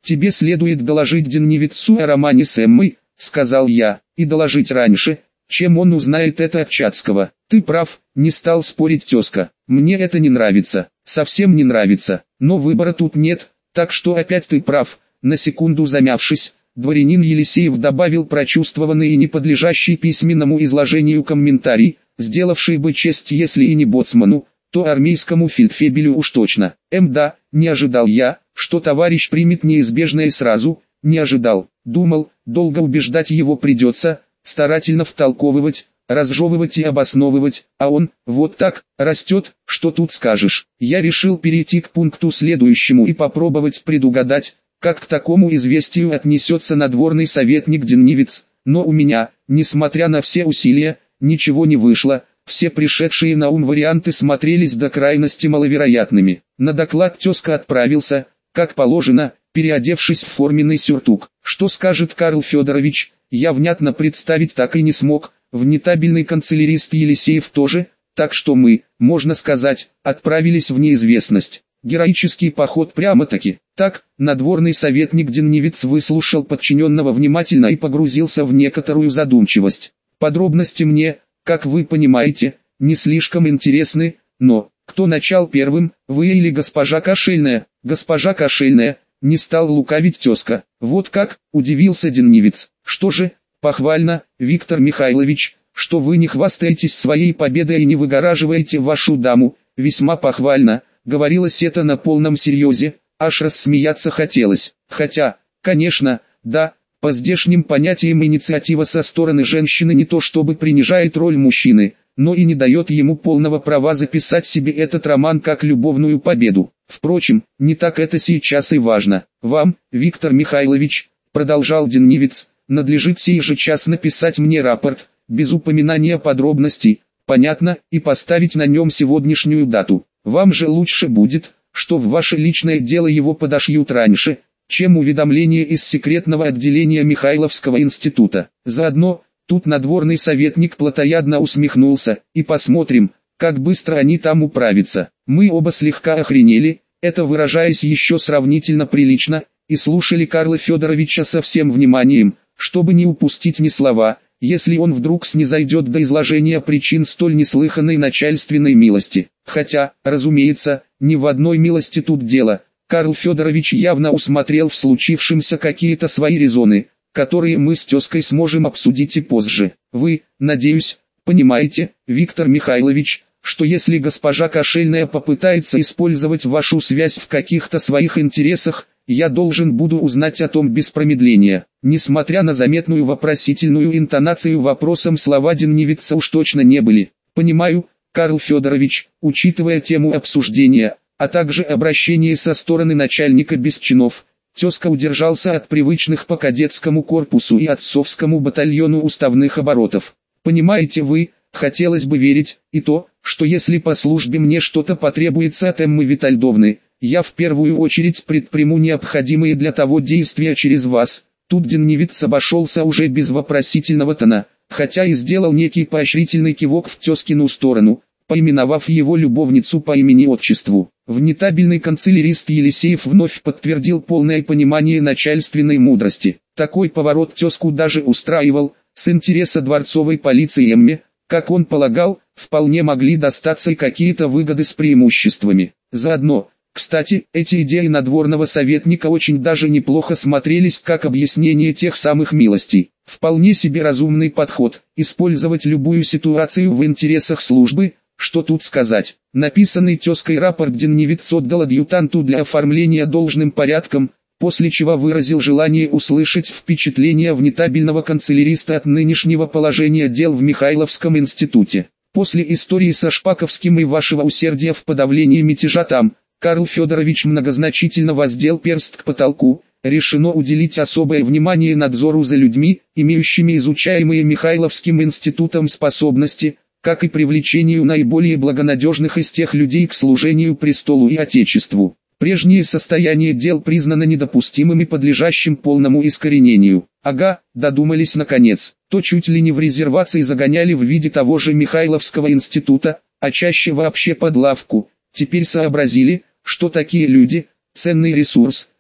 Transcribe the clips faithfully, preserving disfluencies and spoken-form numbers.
тебе следует доложить Деннивицу о романе с Эммой, сказал я, и доложить раньше, чем он узнает это от Чацкого. Ты прав, не стал спорить тезка. Мне это не нравится, совсем не нравится, но выбора тут нет, так что опять ты прав. На секунду замявшись, дворянин Елисеев добавил прочувствованный и не подлежащий письменному изложению комментарий, сделавший бы честь если и не боцману, то армейскому фельдфебелю уж точно. Эм да, не ожидал я, что товарищ примет неизбежное сразу, не ожидал, думал, долго убеждать его придется, старательно втолковывать, разжевывать и обосновывать, а он, вот так, растет, что тут скажешь. Я решил перейти к пункту следующему и попробовать предугадать, как к такому известию отнесется надворный советник Деннивиц, но у меня, несмотря на все усилия, ничего не вышло, все пришедшие на ум варианты смотрелись до крайности маловероятными. На доклад тезка отправился, как положено, переодевшись в форменный сюртук. Что скажет Карл Федорович, я внятно представить так и не смог, внетабельный канцелярист Елисеев тоже, так что мы, можно сказать, отправились в неизвестность. Героический поход прямо-таки. Так, надворный советник Деннивиц выслушал подчиненного внимательно и погрузился в некоторую задумчивость. Подробности мне, как вы понимаете, не слишком интересны, но, кто начал первым, вы или госпожа Кошельная? Госпожа Кошельная, не стал лукавить тезка. Вот как, удивился Деннивиц. Что же, похвально, Виктор Михайлович, что вы не хвастаетесь своей победой и не выгораживаете вашу даму, весьма похвально, говорилось это на полном серьезе, аж рассмеяться хотелось. Хотя, конечно, да, по здешним понятиям инициатива со стороны женщины не то чтобы принижает роль мужчины, но и не дает ему полного права записать себе этот роман как любовную победу. Впрочем, не так это сейчас и важно. Вам, Виктор Михайлович, продолжал Деннивиц, надлежит сей же час написать мне рапорт, без упоминания подробностей, понятно, и поставить на нем сегодняшнюю дату. Вам же лучше будет, что в ваше личное дело его подошьют раньше, чем уведомление из секретного отделения Михайловского института. Заодно, тут надворный советник плотоядно усмехнулся, и посмотрим, как быстро они там управятся. Мы оба слегка охренели, это выражаясь еще сравнительно прилично, и слушали Карла Федоровича со всем вниманием, чтобы не упустить ни слова, если он вдруг снизойдет до изложения причин столь неслыханной начальственной милости. Хотя, разумеется, ни в одной милости тут дело. Карл Федорович явно усмотрел в случившемся какие-то свои резоны, которые мы с тезкой сможем обсудить и позже. Вы, надеюсь, понимаете, Виктор Михайлович, что если госпожа Кошельная попытается использовать вашу связь в каких-то своих интересах, я должен буду узнать о том без промедления. Несмотря на заметную вопросительную интонацию вопросом слова Деннивица уж точно не были. Понимаю, Карл Федорович, учитывая тему обсуждения, а также обращение со стороны начальника без чинов, тезка удержался от привычных по кадетскому корпусу и отцовскому батальону уставных оборотов. Понимаете вы, хотелось бы верить, и то, что если по службе мне что-то потребуется от Эммы Витальдовны, я в первую очередь предприму необходимые для того действия через вас. Тут Деннивиц обошелся уже без вопросительного тона, хотя и сделал некий поощрительный кивок в тезкину сторону, поименовав его любовницу по имени-отчеству. Внетабельный канцелярист Елисеев вновь подтвердил полное понимание начальственной мудрости. Такой поворот тезку даже устраивал, с интереса дворцовой полиции Эмме, как он полагал, вполне могли достаться и какие-то выгоды с преимуществами. Заодно, кстати, эти идеи надворного советника очень даже неплохо смотрелись как объяснение тех самых милостей. Вполне себе разумный подход, использовать любую ситуацию в интересах службы. Что тут сказать? Написанный тезкой рапорт Деннивиц отдал адъютанту для оформления должным порядком, после чего выразил желание услышать впечатления внетабельного канцеляриста от нынешнего положения дел в Михайловском институте. После истории со Шпаковским и вашего усердия в подавлении мятежа там, Карл Федорович многозначительно воздел перст к потолку, решено уделить особое внимание надзору за людьми, имеющими изучаемые Михайловским институтом способности, как и привлечению наиболее благонадежных из тех людей к служению престолу и Отечеству. Прежнее состояние дел признано недопустимым и подлежащим полному искоренению. Ага, додумались наконец. То чуть ли не в резервации загоняли в виде того же Михайловского института, а чаще вообще под лавку. Теперь сообразили, что такие люди – ценный ресурс,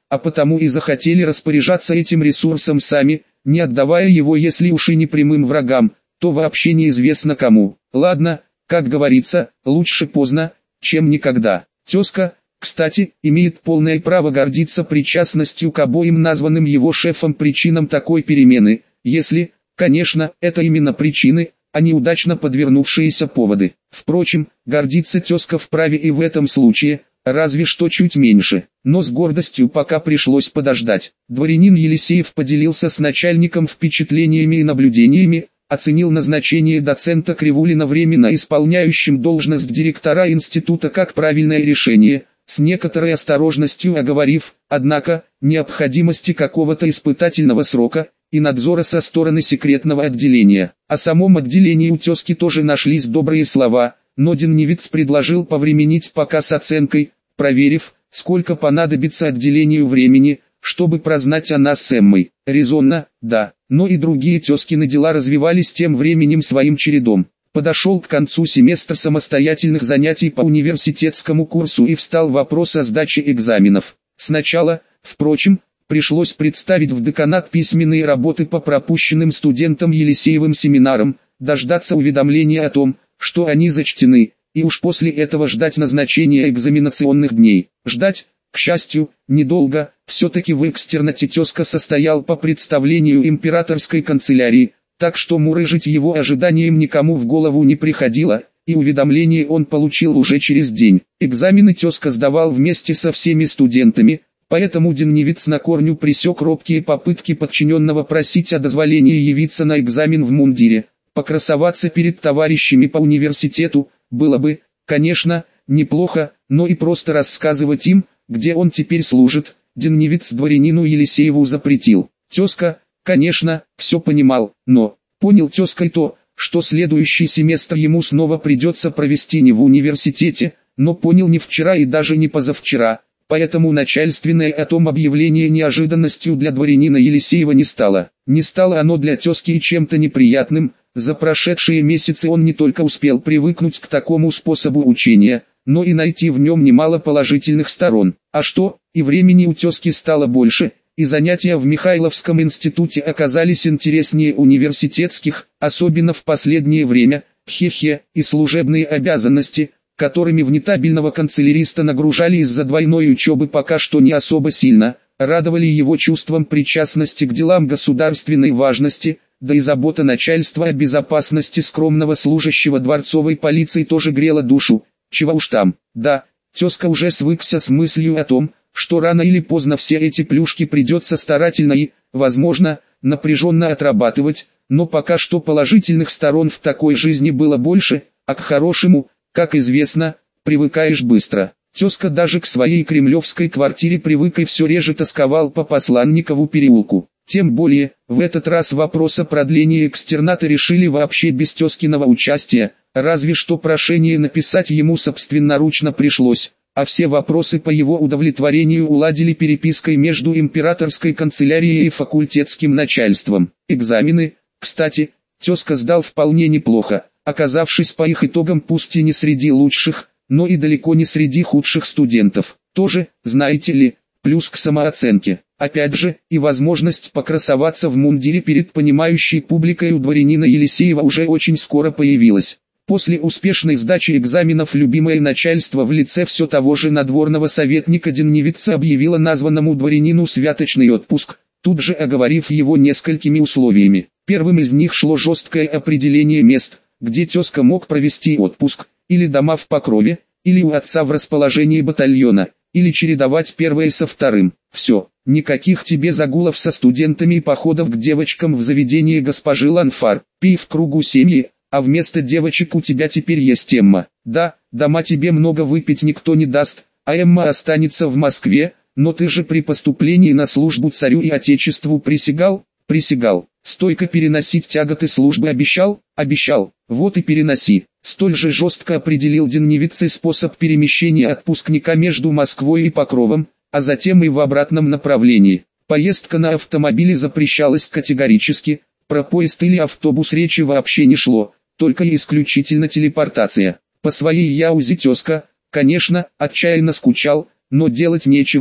а потому и захотели распоряжаться этим ресурсом сами, не отдавая его если уж и не прямым врагам, то вообще неизвестно кому. Ладно, как говорится, лучше поздно, чем никогда. Тезка, кстати, имеет полное право гордиться причастностью к обоим названным его шефом причинам такой перемены, если, конечно, это именно причины, а не удачно подвернувшиеся поводы. Впрочем, гордиться тезка вправе и в этом случае, разве что чуть меньше, но с гордостью пока пришлось подождать. Дворянин Елисеев поделился с начальником впечатлениями и наблюдениями, оценил назначение доцента Кривулина временно исполняющим должность директора института как правильное решение, с некоторой осторожностью оговорив, однако, необходимости какого-то испытательного срока и надзора со стороны секретного отделения. О самом отделении у тезки тоже нашлись добрые слова, но Деннивец предложил повременить пока с оценкой, проверив, сколько понадобится отделению времени, чтобы прознать о нас с Эммой. Резонно, да, но и другие тезкины дела развивались тем временем своим чередом. Подошел к концу семестр самостоятельных занятий по университетскому курсу и встал вопрос о сдаче экзаменов. Сначала, впрочем, пришлось представить в деканат письменные работы по пропущенным студентам Елисеевым семинарам, дождаться уведомления о том, что они зачтены, и уж после этого ждать назначения экзаменационных дней. Ждать, к счастью, недолго, все-таки в экстернате тезка состоял по представлению императорской канцелярии, так что мурыжить его ожиданием никому в голову не приходило, и уведомление он получил уже через день. Экзамены тезка сдавал вместе со всеми студентами, поэтому Деннивец на корню пресек робкие попытки подчиненного просить о дозволении явиться на экзамен в мундире. Покрасоваться перед товарищами по университету было бы, конечно, неплохо, но и просто рассказывать им, где он теперь служит, Деннивец дворянину Елисееву запретил. Тезка, конечно, все понимал, но понял тезка и то, что следующий семестр ему снова придется провести не в университете, но понял не вчера и даже не позавчера, поэтому начальственное о том объявление неожиданностью для дворянина Елисеева не стало. Не стало оно для тезки и чем-то неприятным. За прошедшие месяцы он не только успел привыкнуть к такому способу учения, но и найти в нем немало положительных сторон. А что, и времени у тезки стало больше, и занятия в Михайловском институте оказались интереснее университетских, особенно в последнее время, хе-хе, и служебные обязанности, которыми внетабельного канцеляриста нагружали из-за двойной учебы пока что не особо сильно, радовали его чувством причастности к делам государственной важности, да и забота начальства о безопасности скромного служащего дворцовой полиции тоже грела душу, чего уж там. Да, тезка уже свыкся с мыслью о том, что рано или поздно все эти плюшки придется старательно и, возможно, напряженно отрабатывать, но пока что положительных сторон в такой жизни было больше, а к хорошему, как известно, привыкаешь быстро. Тезка даже к своей кремлевской квартире привык и все реже тосковал по Посланникову переулку. Тем более, в этот раз вопрос о продлении экстерната решили вообще без тезкиного участия, разве что прошение написать ему собственноручно пришлось, а все вопросы по его удовлетворению уладили перепиской между императорской канцелярией и факультетским начальством. Экзамены, кстати, тезка сдал вполне неплохо, оказавшись по их итогам пусть и не среди лучших, но и далеко не среди худших студентов. Тоже, знаете ли, плюс к самооценке. Опять же, и возможность покрасоваться в мундире перед понимающей публикой у дворянина Елисеева уже очень скоро появилась. После успешной сдачи экзаменов любимое начальство в лице все того же надворного советника Деннивеца объявило названному дворянину святочный отпуск, тут же оговорив его несколькими условиями. Первым из них шло жесткое определение мест, где тезка мог провести отпуск, или дома в Покрове, или у отца в расположении батальона, или чередовать первое со вторым. Все, никаких тебе загулов со студентами и походов к девочкам в заведении госпожи Ланфар. Пей в кругу семьи, а вместо девочек у тебя теперь есть Эмма. Да, дома тебе много выпить никто не даст, а Эмма останется в Москве, но ты же при поступлении на службу царю и отечеству присягал? Присягал. Стойко переносить тяготы службы обещал? Обещал. Вот и переноси. Столь же жестко определил Деннивец и способ перемещения отпускника между Москвой и Покровом, а затем и в обратном направлении. Поездка на автомобиле запрещалась категорически, про поезд или автобус речи вообще не шло, только и исключительно телепортация. По своей яузе тезка, конечно, отчаянно скучал, но делать нечего,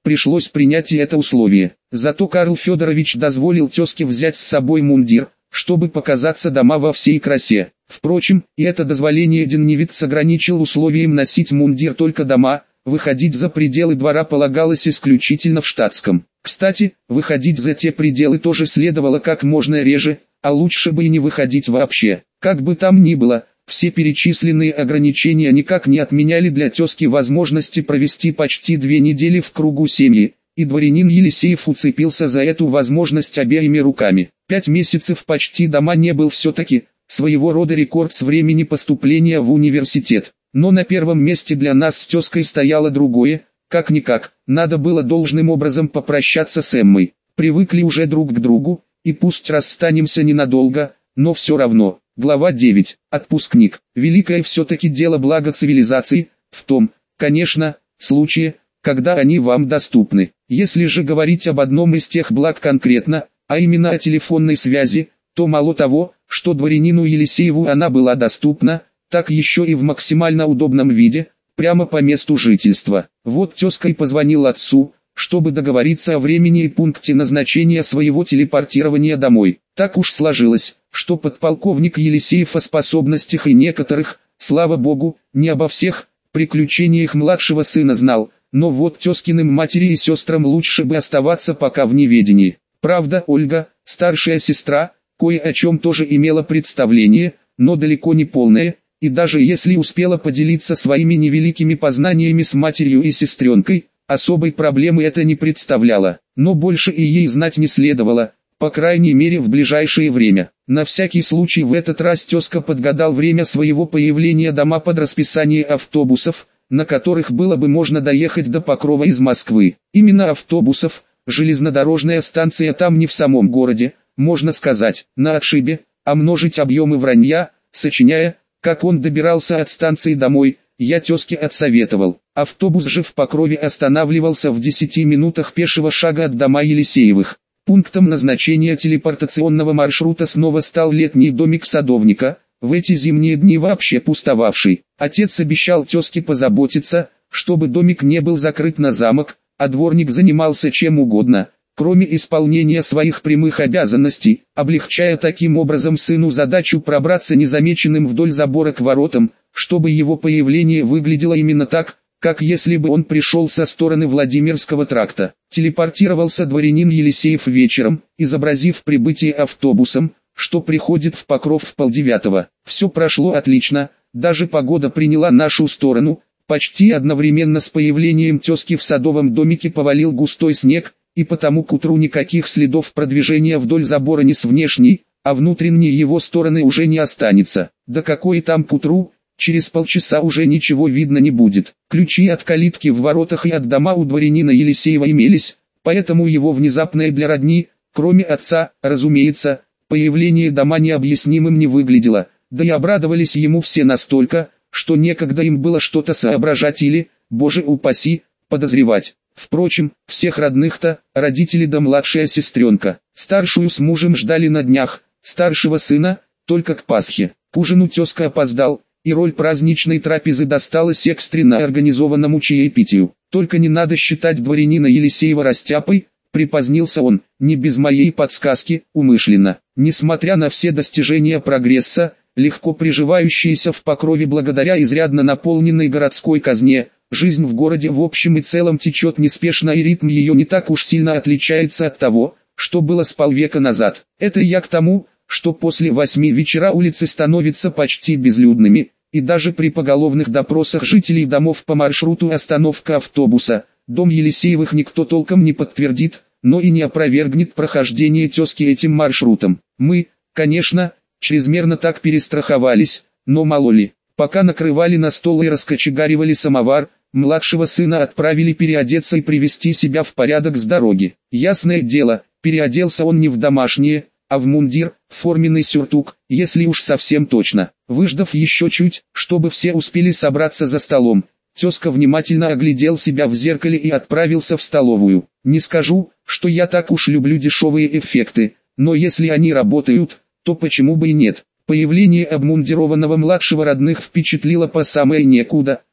пришлось принять и это условие. Зато Карл Федорович дозволил тезке взять с собой мундир, чтобы показаться дома во всей красе. Впрочем, и это дозволение Денневитц ограничил условием носить мундир только дома, выходить за пределы двора полагалось исключительно в штатском. Кстати, выходить за те пределы тоже следовало как можно реже, а лучше бы и не выходить вообще. Как бы там ни было, все перечисленные ограничения никак не отменяли для тезки возможности провести почти две недели в кругу семьи, и дворянин Елисеев уцепился за эту возможность обеими руками. Пять месяцев почти дома не был все-таки своего рода рекорд с времени поступления в университет. Но на первом месте для нас с тезкой стояло другое, как-никак, надо было должным образом попрощаться с Эммой. Привыкли уже друг к другу, и пусть расстанемся ненадолго, но все равно. Глава девять. Отпускник. Великое все-таки дело блага цивилизации, в том, конечно, случае, когда они вам доступны. Если же говорить об одном из тех благ конкретно, а именно о телефонной связи, то мало того, что дворянину Елисееву она была доступна, так еще и в максимально удобном виде, прямо по месту жительства. Вот тезка и позвонил отцу, чтобы договориться о времени и пункте назначения своего телепортирования домой. Так уж сложилось, что подполковник Елисеев о способностях и некоторых, слава богу, не обо всех, приключениях младшего сына знал, но вот тезкиным матери и сестрам лучше бы оставаться пока в неведении. Правда, Ольга, старшая сестра, кое о чем тоже имела представление, но далеко не полное, и даже если успела поделиться своими невеликими познаниями с матерью и сестренкой, особой проблемы это не представляло, но больше и ей знать не следовало, по крайней мере в ближайшее время. На всякий случай в этот раз тезка подгадал время своего появления дома под расписание автобусов, на которых было бы можно доехать до Покрова из Москвы. Именно автобусов, железнодорожная станция там не в самом городе, можно сказать, на отшибе, а множить объемы вранья, сочиняя, как он добирался от станции домой, я тезке отсоветовал. Автобус же в Покрове останавливался в десяти минутах пешего шага от дома Елисеевых. Пунктом назначения телепортационного маршрута снова стал летний домик садовника, в эти зимние дни вообще пустовавший. Отец обещал тезке позаботиться, чтобы домик не был закрыт на замок, а дворник занимался чем угодно, кроме исполнения своих прямых обязанностей, облегчая таким образом сыну задачу пробраться незамеченным вдоль забора к воротам, чтобы его появление выглядело именно так, как если бы он пришел со стороны Владимирского тракта. Телепортировался дворянин Елисеев вечером, изобразив прибытие автобусом, что приходит в Покров в полдевятого. Все прошло отлично, даже погода приняла нашу сторону, почти одновременно с появлением тезки в садовом домике повалил густой снег, и потому к утру никаких следов продвижения вдоль забора ни с внешней, а внутренней его стороны уже не останется. Да какой там к утру, через полчаса уже ничего видно не будет. Ключи от калитки в воротах и от дома у дворянина Елисеева имелись, поэтому его внезапное для родни, кроме отца, разумеется, появление дома необъяснимым не выглядело, да и обрадовались ему все настолько, что некогда им было что-то соображать или, боже упаси, подозревать. Впрочем, всех родных-то, родители да младшая сестренка, старшую с мужем ждали на днях, старшего сына, только к Пасхе. К ужину тезка опоздал, и роль праздничной трапезы досталась экстренно организованному чаепитию. Только не надо считать дворянина Елисеева растяпой, припозднился он, не без моей подсказки, умышленно. Несмотря на все достижения прогресса, легко приживающиеся в Покрове благодаря изрядно наполненной городской казне, жизнь в городе в общем и целом течет неспешно и ритм ее не так уж сильно отличается от того, что было с полвека назад. Это я к тому, что после восьми вечера улицы становятся почти безлюдными, и даже при поголовных допросах жителей домов по маршруту остановка автобуса, дом Елисеевых никто толком не подтвердит, но и не опровергнет прохождение тезки этим маршрутом. Мы, конечно, чрезмерно так перестраховались, но мало ли, пока накрывали на стол и раскочегаривали самовар, младшего сына отправили переодеться и привести себя в порядок с дороги. Ясное дело, переоделся он не в домашнее, а в мундир, форменный сюртук, если уж совсем точно. Выждав еще чуть, чтобы все успели собраться за столом, тезка внимательно оглядел себя в зеркале и отправился в столовую. Не скажу, что я так уж люблю дешевые эффекты, но если они работают, то почему бы и нет. Появление обмундированного младшего родных впечатлило по самое некуда,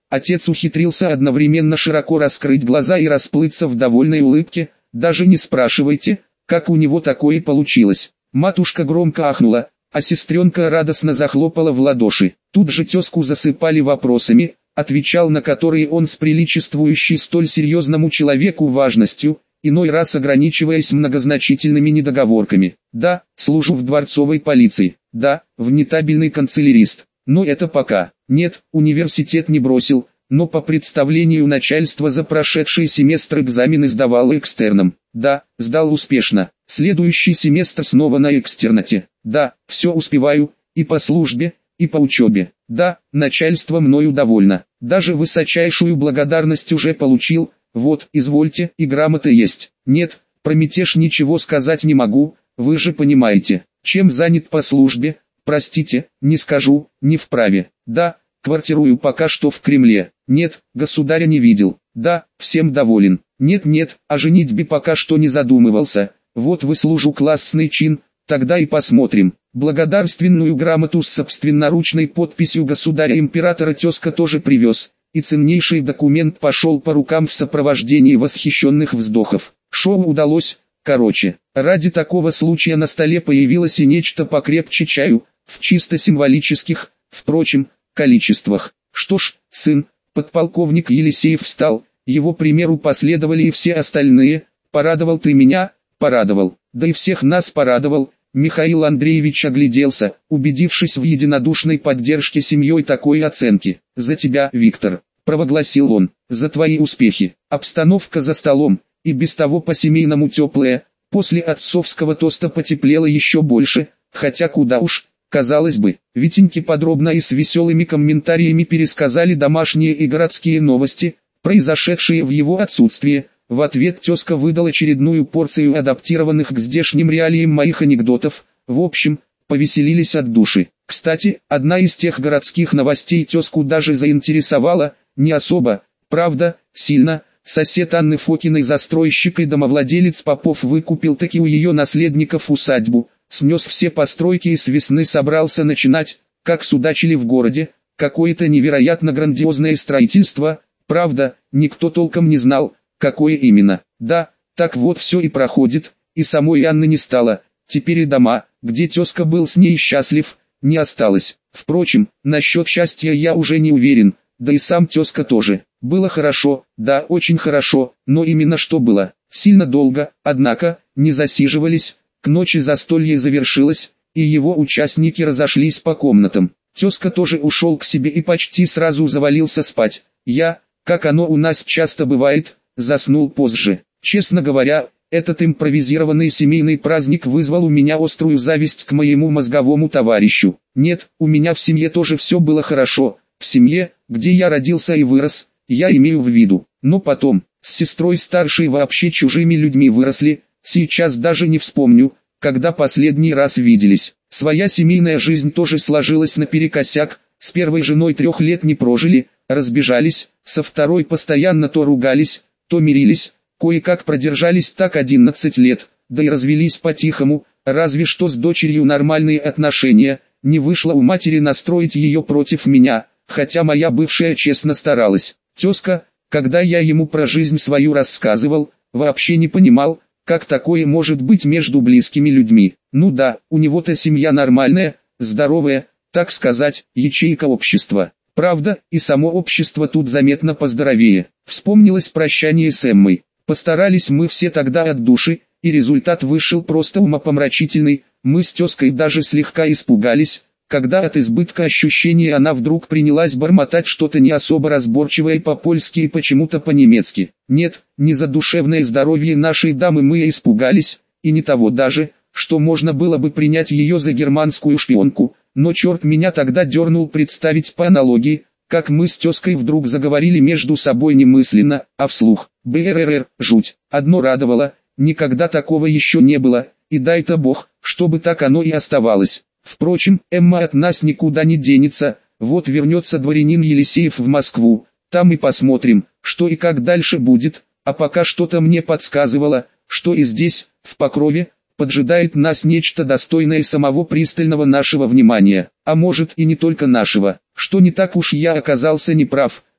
Отец ухитрился одновременно широко раскрыть глаза и расплыться в довольной улыбке. Даже не спрашивайте, как у него такое получилось. Матушка громко ахнула, а сестренка радостно захлопала в ладоши. Тут же тезку засыпали вопросами, отвечал на которые он с приличествующей столь серьезному человеку важностью, иной раз ограничиваясь многозначительными недоговорками. Да, служу в дворцовой полиции. Да, внетабельный канцелярист. Но это пока. Нет, университет не бросил, но по представлению начальства за прошедший семестр экзамены сдавал экстерном. Да, сдал успешно. Следующий семестр снова на экстернате. Да, все успеваю, и по службе, и по учебе. Да, начальство мною довольно. Даже высочайшую благодарность уже получил. Вот, извольте, и грамота есть. Нет, про мятеж ничего сказать не могу, вы же понимаете. Чем занят по службе? Простите, не скажу, не вправе. Да, квартирую пока что в Кремле. Нет, государя не видел. Да, всем доволен. Нет-нет, о женитьбе пока что не задумывался. Вот выслужу классный чин, тогда и посмотрим. Благодарственную грамоту с собственноручной подписью государя-императора тезка тоже привез, и ценнейший документ пошел по рукам в сопровождении восхищенных вздохов. Шоу удалось, короче. Ради такого случая на столе появилось и нечто покрепче чаю, в чисто символических, впрочем, количествах. Что ж, сын, подполковник Елисеев встал, его примеру последовали и все остальные. Порадовал ты меня, порадовал, да и всех нас порадовал. Михаил Андреевич огляделся, убедившись в единодушной поддержке семьей такой оценки. «За тебя, Виктор», — провозгласил он, — «за твои успехи». Обстановка за столом, и без того по-семейному теплая, после отцовского тоста потеплела еще больше, хотя куда уж, казалось бы. Витеньки подробно и с веселыми комментариями пересказали домашние и городские новости, произошедшие в его отсутствие. В ответ тезка выдал очередную порцию адаптированных к здешним реалиям моих анекдотов. В общем, повеселились от души. Кстати, одна из тех городских новостей тезку даже заинтересовала, не особо, правда, сильно. Сосед Анны Фокиной, застройщик и домовладелец Попов, выкупил таки у ее наследников усадьбу, снес все постройки и с весны собрался начинать, как судачили в городе, какое-то невероятно грандиозное строительство. Правда, никто толком не знал, какое именно. Да, так вот все и проходит, и самой Анны не стало, теперь и дома, где тезка был с ней счастлив, не осталось. Впрочем, насчет счастья я уже не уверен, да и сам тезка тоже. Было хорошо, да, очень хорошо, но именно что было, сильно долго, однако, не засиживались, к ночи застолье завершилось, и его участники разошлись по комнатам. Тезка тоже ушел к себе и почти сразу завалился спать. Я, как оно у нас часто бывает, заснул позже. Честно говоря, этот импровизированный семейный праздник вызвал у меня острую зависть к моему мозговому товарищу. Нет, у меня в семье тоже все было хорошо, в семье, где я родился и вырос, я имею в виду. Но потом, с сестрой старшей вообще чужими людьми выросли, сейчас даже не вспомню, когда последний раз виделись. Своя семейная жизнь тоже сложилась наперекосяк, с первой женой трех лет не прожили, разбежались, со второй постоянно то ругались, то мирились, кое-как продержались так одиннадцать лет, да и развелись по-тихому, разве что с дочерью нормальные отношения, не вышло у матери настроить ее против меня, хотя моя бывшая честно старалась. Тезка, когда я ему про жизнь свою рассказывал, вообще не понимал, как такое может быть между близкими людьми. Ну да, у него-то семья нормальная, здоровая, так сказать, ячейка общества. Правда, и само общество тут заметно поздоровее. Вспомнилось прощание с Эммой. Постарались мы все тогда от души, и результат вышел просто умопомрачительный. Мы с тезкой даже слегка испугались, когда от избытка ощущений она вдруг принялась бормотать что-то не особо разборчивое по-польски и почему-то по-немецки. Нет, не за душевное здоровье нашей дамы мы испугались, и не того даже, что можно было бы принять ее за германскую шпионку, но черт меня тогда дернул представить по аналогии, как мы с тезкой вдруг заговорили между собой немысленно, а вслух. Бррр, жуть. Одно радовало, никогда такого еще не было, и дай-то бог, чтобы так оно и оставалось. Впрочем, Эмма от нас никуда не денется, вот вернется дворянин Елисеев в Москву, там и посмотрим, что и как дальше будет, а пока что-то мне подсказывало, что и здесь, в Покрове, поджидает нас нечто достойное самого пристального нашего внимания, а может и не только нашего, что не так уж я оказался неправ,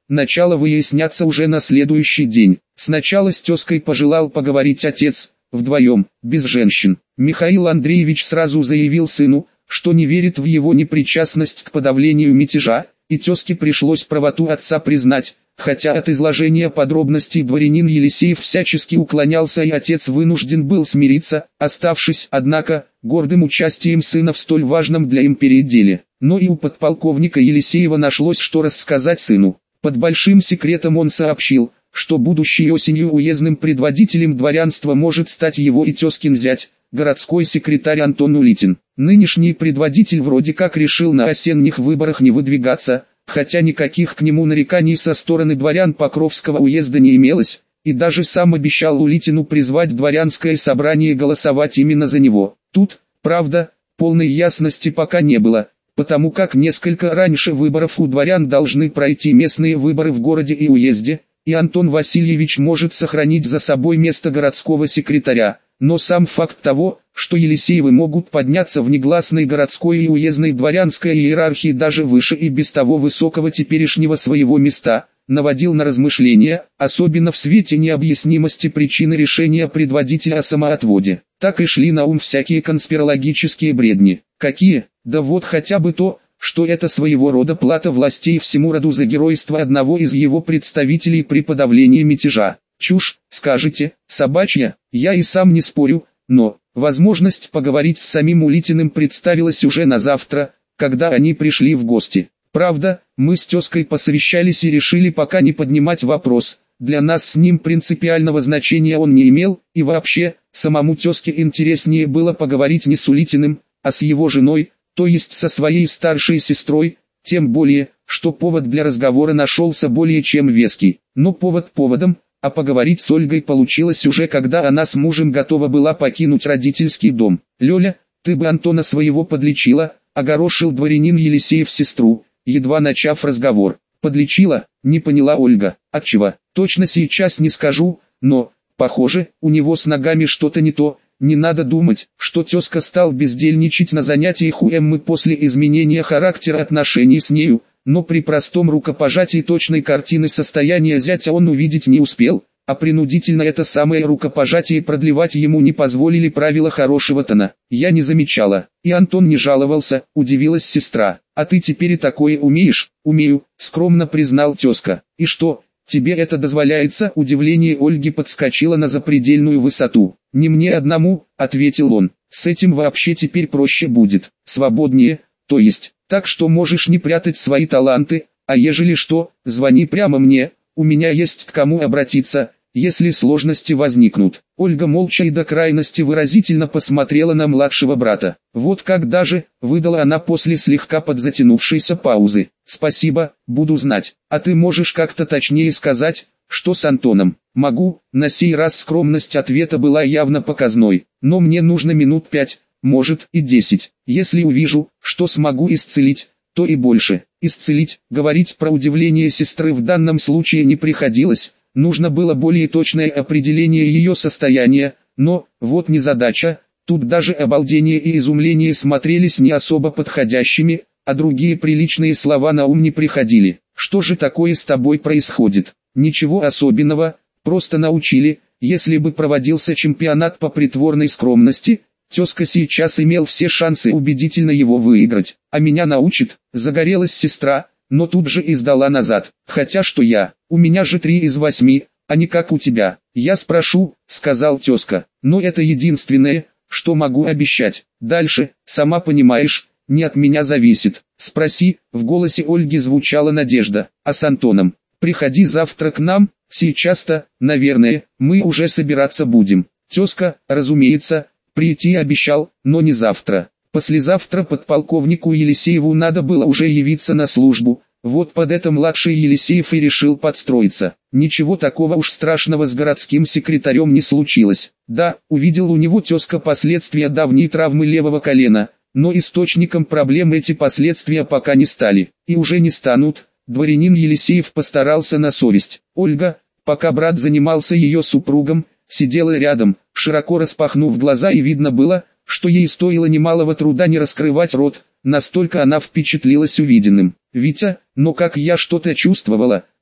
начало выясняться уже на следующий день. Сначала с тезкой пожелал поговорить отец, вдвоем, без женщин. Михаил Андреевич сразу заявил сыну, что не верит в его непричастность к подавлению мятежа, и тезке пришлось правоту отца признать, хотя от изложения подробностей дворянин Елисеев всячески уклонялся и отец вынужден был смириться, оставшись, однако, гордым участием сына в столь важном для империи деле. Но и у подполковника Елисеева нашлось что рассказать сыну. Под большим секретом он сообщил, что будущей осенью уездным предводителем дворянства может стать его и тезкин зять, городской секретарь Антон Улитин. Нынешний предводитель вроде как решил на осенних выборах не выдвигаться, хотя никаких к нему нареканий со стороны дворян Покровского уезда не имелось, и даже сам обещал Улитину призвать дворянское собрание голосовать именно за него. Тут, правда, полной ясности пока не было, потому как несколько раньше выборов у дворян должны пройти местные выборы в городе и уезде, и Антон Васильевич может сохранить за собой место городского секретаря. Но сам факт того, что Елисеевы могут подняться в негласной городской и уездной дворянской иерархии даже выше и без того высокого теперешнего своего места, наводил на размышления, особенно в свете необъяснимости причины решения предводителя о самоотводе. Так и шли на ум всякие конспирологические бредни. Какие? Да вот хотя бы то, что это своего рода плата властей всему роду за геройство одного из его представителей при подавлении мятежа. Чушь, скажете, собачья, я и сам не спорю, но возможность поговорить с самим Улитиным представилась уже на завтра, когда они пришли в гости. Правда, мы с тезкой посовещались и решили пока не поднимать вопрос, для нас с ним принципиального значения он не имел, и вообще, самому тезке интереснее было поговорить не с Улитиным, а с его женой, то есть со своей старшей сестрой, тем более, что повод для разговора нашелся более чем веский. Но повод поводом, а поговорить с Ольгой получилось уже когда она с мужем готова была покинуть родительский дом. «Лёля, ты бы Антона своего подлечила», — огорошил дворянин Елисеев сестру, едва начав разговор. «Подлечила?» — не поняла Ольга. «Отчего? Точно сейчас не скажу, но, похоже, у него с ногами что-то не то. Не надо думать, что тезка стал бездельничать на занятиях у Эммы после изменения характера отношений с нею, но при простом рукопожатии точной картины состояния зятя он увидеть не успел, а принудительно это самое рукопожатие продлевать ему не позволили правила хорошего тона. Я не замечала, и Антон не жаловался, удивилась сестра. «А ты теперь и такое умеешь?» «Умею», скромно признал тезка. «И что, тебе это дозволяется?» Удивление Ольги подскочило на запредельную высоту. «Не мне одному», — ответил он, — «с этим вообще теперь проще будет, свободнее, то есть, так что можешь не прятать свои таланты, а ежели что, звони прямо мне, у меня есть к кому обратиться, если сложности возникнут». Ольга молча и до крайности выразительно посмотрела на младшего брата. «Вот как даже», — выдала она после слегка подзатянувшейся паузы. «Спасибо, буду знать. А ты можешь как-то точнее сказать, что с Антоном?» «Могу», на сей раз скромность ответа была явно показной, «но мне нужно минут пять, может и десять. Если увижу, что смогу исцелить, то и больше». Исцелить, говорить про удивление сестры в данном случае не приходилось, нужно было более точное определение ее состояния, но, вот незадача, тут даже обалдение и изумление смотрелись не особо подходящими, а другие приличные слова на ум не приходили. «Что же такое с тобой происходит?» «Ничего особенного, просто научили, если бы проводился чемпионат по притворной скромности, тезка сейчас имел все шансы убедительно его выиграть, а меня научит», загорелась сестра, но тут же издала назад. «Хотя что я, у меня же три из восьми, а не как у тебя». «Я спрошу», сказал тезка, «но это единственное, что могу обещать. Дальше, сама понимаешь, не от меня зависит. Спроси», в голосе Ольги звучала надежда. «А с Антоном? Приходи завтра к нам, сейчас-то, наверное, мы уже собираться будем». Тезка, разумеется, прийти обещал, но не завтра. Послезавтра подполковнику Елисееву надо было уже явиться на службу, вот под это младший Елисеев и решил подстроиться. Ничего такого уж страшного с городским секретарем не случилось. Да, увидел у него тезка последствия давней травмы левого колена, но источником проблем эти последствия пока не стали, и уже не станут. Дворянин Елисеев постарался на совесть. Ольга, пока брат занимался ее супругом, сидела рядом, широко распахнув глаза, и видно было, что ей стоило немалого труда не раскрывать рот, настолько она впечатлилась увиденным. «Витя, но как я что-то чувствовала»,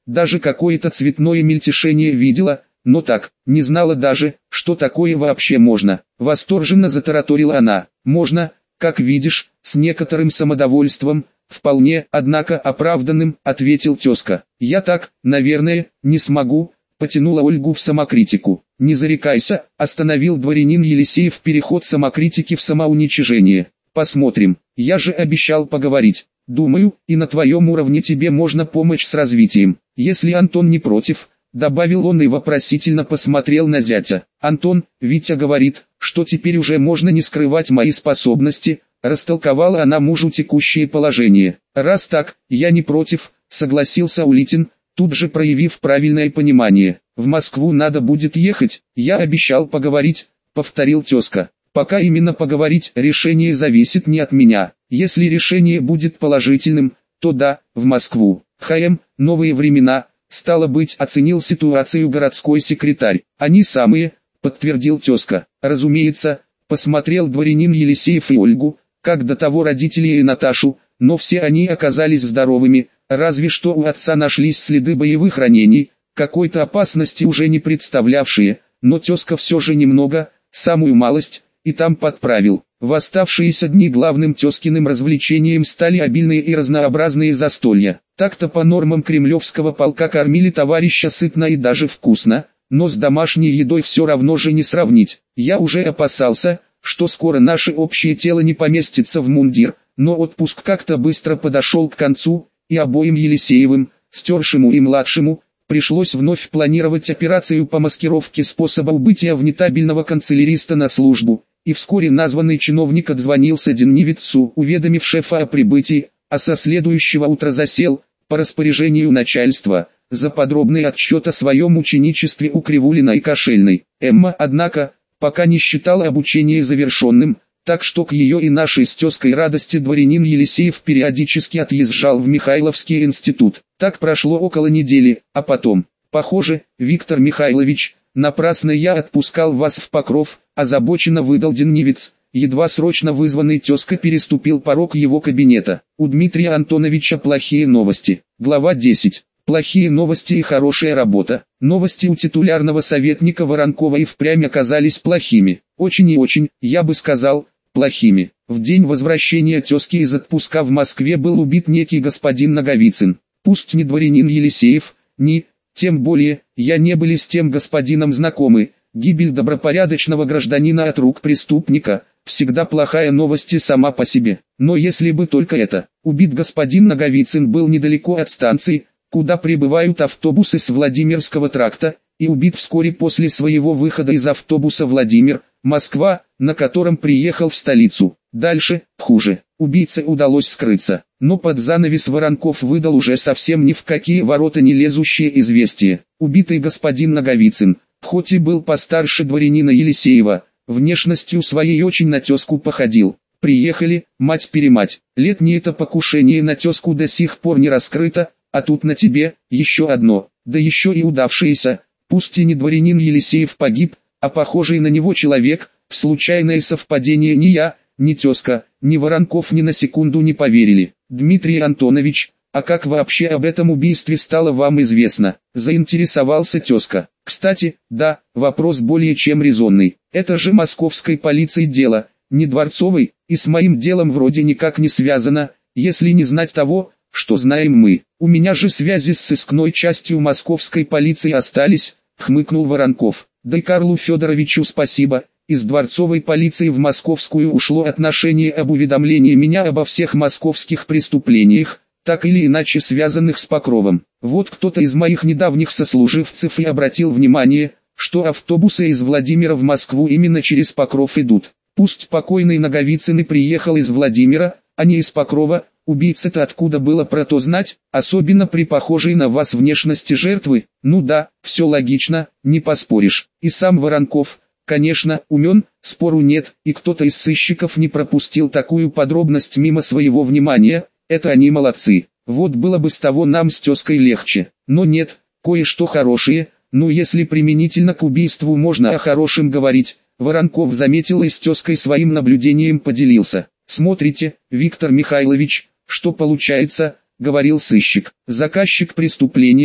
даже какое-то цветное мельтешение видела, но так, не знала даже, что такое вообще можно. Восторженно затараторила она. Можно, как видишь, с некоторым самодовольством, вполне, однако оправданным, ответил тезка. Я так, наверное, не смогу, потянула Ольгу в самокритику. Не зарекайся, остановил дворянин Елисеев переход самокритики в самоуничижение. Посмотрим, я же обещал поговорить. Думаю, и на твоем уровне тебе можно помочь с развитием. Если Антон не против, добавил он и вопросительно посмотрел на зятя. Антон, Витя говорит, что теперь уже можно не скрывать мои способности, растолковала она мужу текущее положение. Раз так, я не против, согласился Улитин, тут же проявив правильное понимание. В Москву надо будет ехать, я обещал поговорить, повторил тезка. Пока именно поговорить, решение зависит не от меня. Если решение будет положительным, то да, в Москву. ХМ, новые времена, стало быть, оценил ситуацию городской секретарь. Они самые, подтвердил тезка. Разумеется, посмотрел дворянин Елисеев и Ольгу, как до того родителей и Наташу, но все они оказались здоровыми, разве что у отца нашлись следы боевых ранений, какой-то опасности уже не представлявшие, но тезка все же немного, самую малость, и там подправил. В оставшиеся дни главным тезкиным развлечением стали обильные и разнообразные застолья. Так-то по нормам кремлевского полка кормили товарища сытно и даже вкусно, но с домашней едой все равно же не сравнить. Я уже опасался, что скоро наше общее тело не поместится в мундир, но отпуск как-то быстро подошел к концу, и обоим Елисеевым, старшему и младшему, пришлось вновь планировать операцию по маскировке способа убытия внетабельного канцеляриста на службу. И вскоре названный чиновник отзвонился Деннивицу, уведомив шефа о прибытии, а со следующего утра засел, по распоряжению начальства, за подробный отчет о своем ученичестве у Кривулина и Кошельной. Эмма, однако, пока не считала обучение завершенным, так что к ее и нашей с тезкой радости дворянин Елисеев периодически отъезжал в Михайловский институт. Так прошло около недели, а потом, похоже, Виктор Михайлович, напрасно я отпускал вас в Покров, озабоченно выдал Деннивиц. Едва срочно вызванный тезка переступил порог его кабинета. У Дмитрия Антоновича плохие новости. Глава десять. Плохие новости и хорошая работа. Новости у титулярного советника Воронкова и впрямь оказались плохими. Очень и очень, я бы сказал, плохими. В день возвращения тезки из отпуска в Москве был убит некий господин Наговицын. Пусть не дворянин Елисеев, ни, тем более, я не были с тем господином знакомы. Гибель добропорядочного гражданина от рук преступника – всегда плохая новость и сама по себе. Но если бы только это, убит господин Наговицын был недалеко от станции, куда прибывают автобусы с Владимирского тракта, и убит вскоре после своего выхода из автобуса Владимир, Москва, на котором приехал в столицу. Дальше, хуже, убийце удалось скрыться, но под занавес Воронков выдал уже совсем ни в какие ворота не лезущее известие. Убитый господин Наговицын, хоть и был постарше дворянина Елисеева, внешностью своей очень на тезку походил. Приехали, мать-перемать, летнее это покушение на тезку до сих пор не раскрыто, а тут на тебе, еще одно, да еще и удавшееся, пусть и не дворянин Елисеев погиб, а похожий на него человек, в случайное совпадение ни я, ни тезка, ни Воронков ни на секунду не поверили. Дмитрий Антонович, а как вообще об этом убийстве стало вам известно? Заинтересовался тезка. Кстати, да, вопрос более чем резонный. Это же московской полиции дело, не дворцовой, и с моим делом вроде никак не связано, если не знать того, что знаем мы. У меня же связи с сыскной частью московской полиции остались, хмыкнул Воронков. Да и Карлу Федоровичу спасибо, из дворцовой полиции в московскую ушло отношение об уведомлении меня обо всех московских преступлениях, так или иначе связанных с Покровом. Вот кто-то из моих недавних сослуживцев и обратил внимание, что автобусы из Владимира в Москву именно через Покров идут. Пусть покойный Наговицын и приехал из Владимира, а не из Покрова, убийца-то откуда было про то знать, особенно при похожей на вас внешности жертвы? Ну да, все логично, не поспоришь. И сам Воронков, конечно, умен, спору нет, и кто-то из сыщиков не пропустил такую подробность мимо своего внимания. Это они молодцы. Вот было бы с того нам с тезкой легче. Но нет, кое-что хорошее, ну если применительно к убийству можно о хорошем говорить. Воронков заметил и с тезкой своим наблюдением поделился. Смотрите, Виктор Михайлович, что получается, говорил сыщик. Заказчик преступления,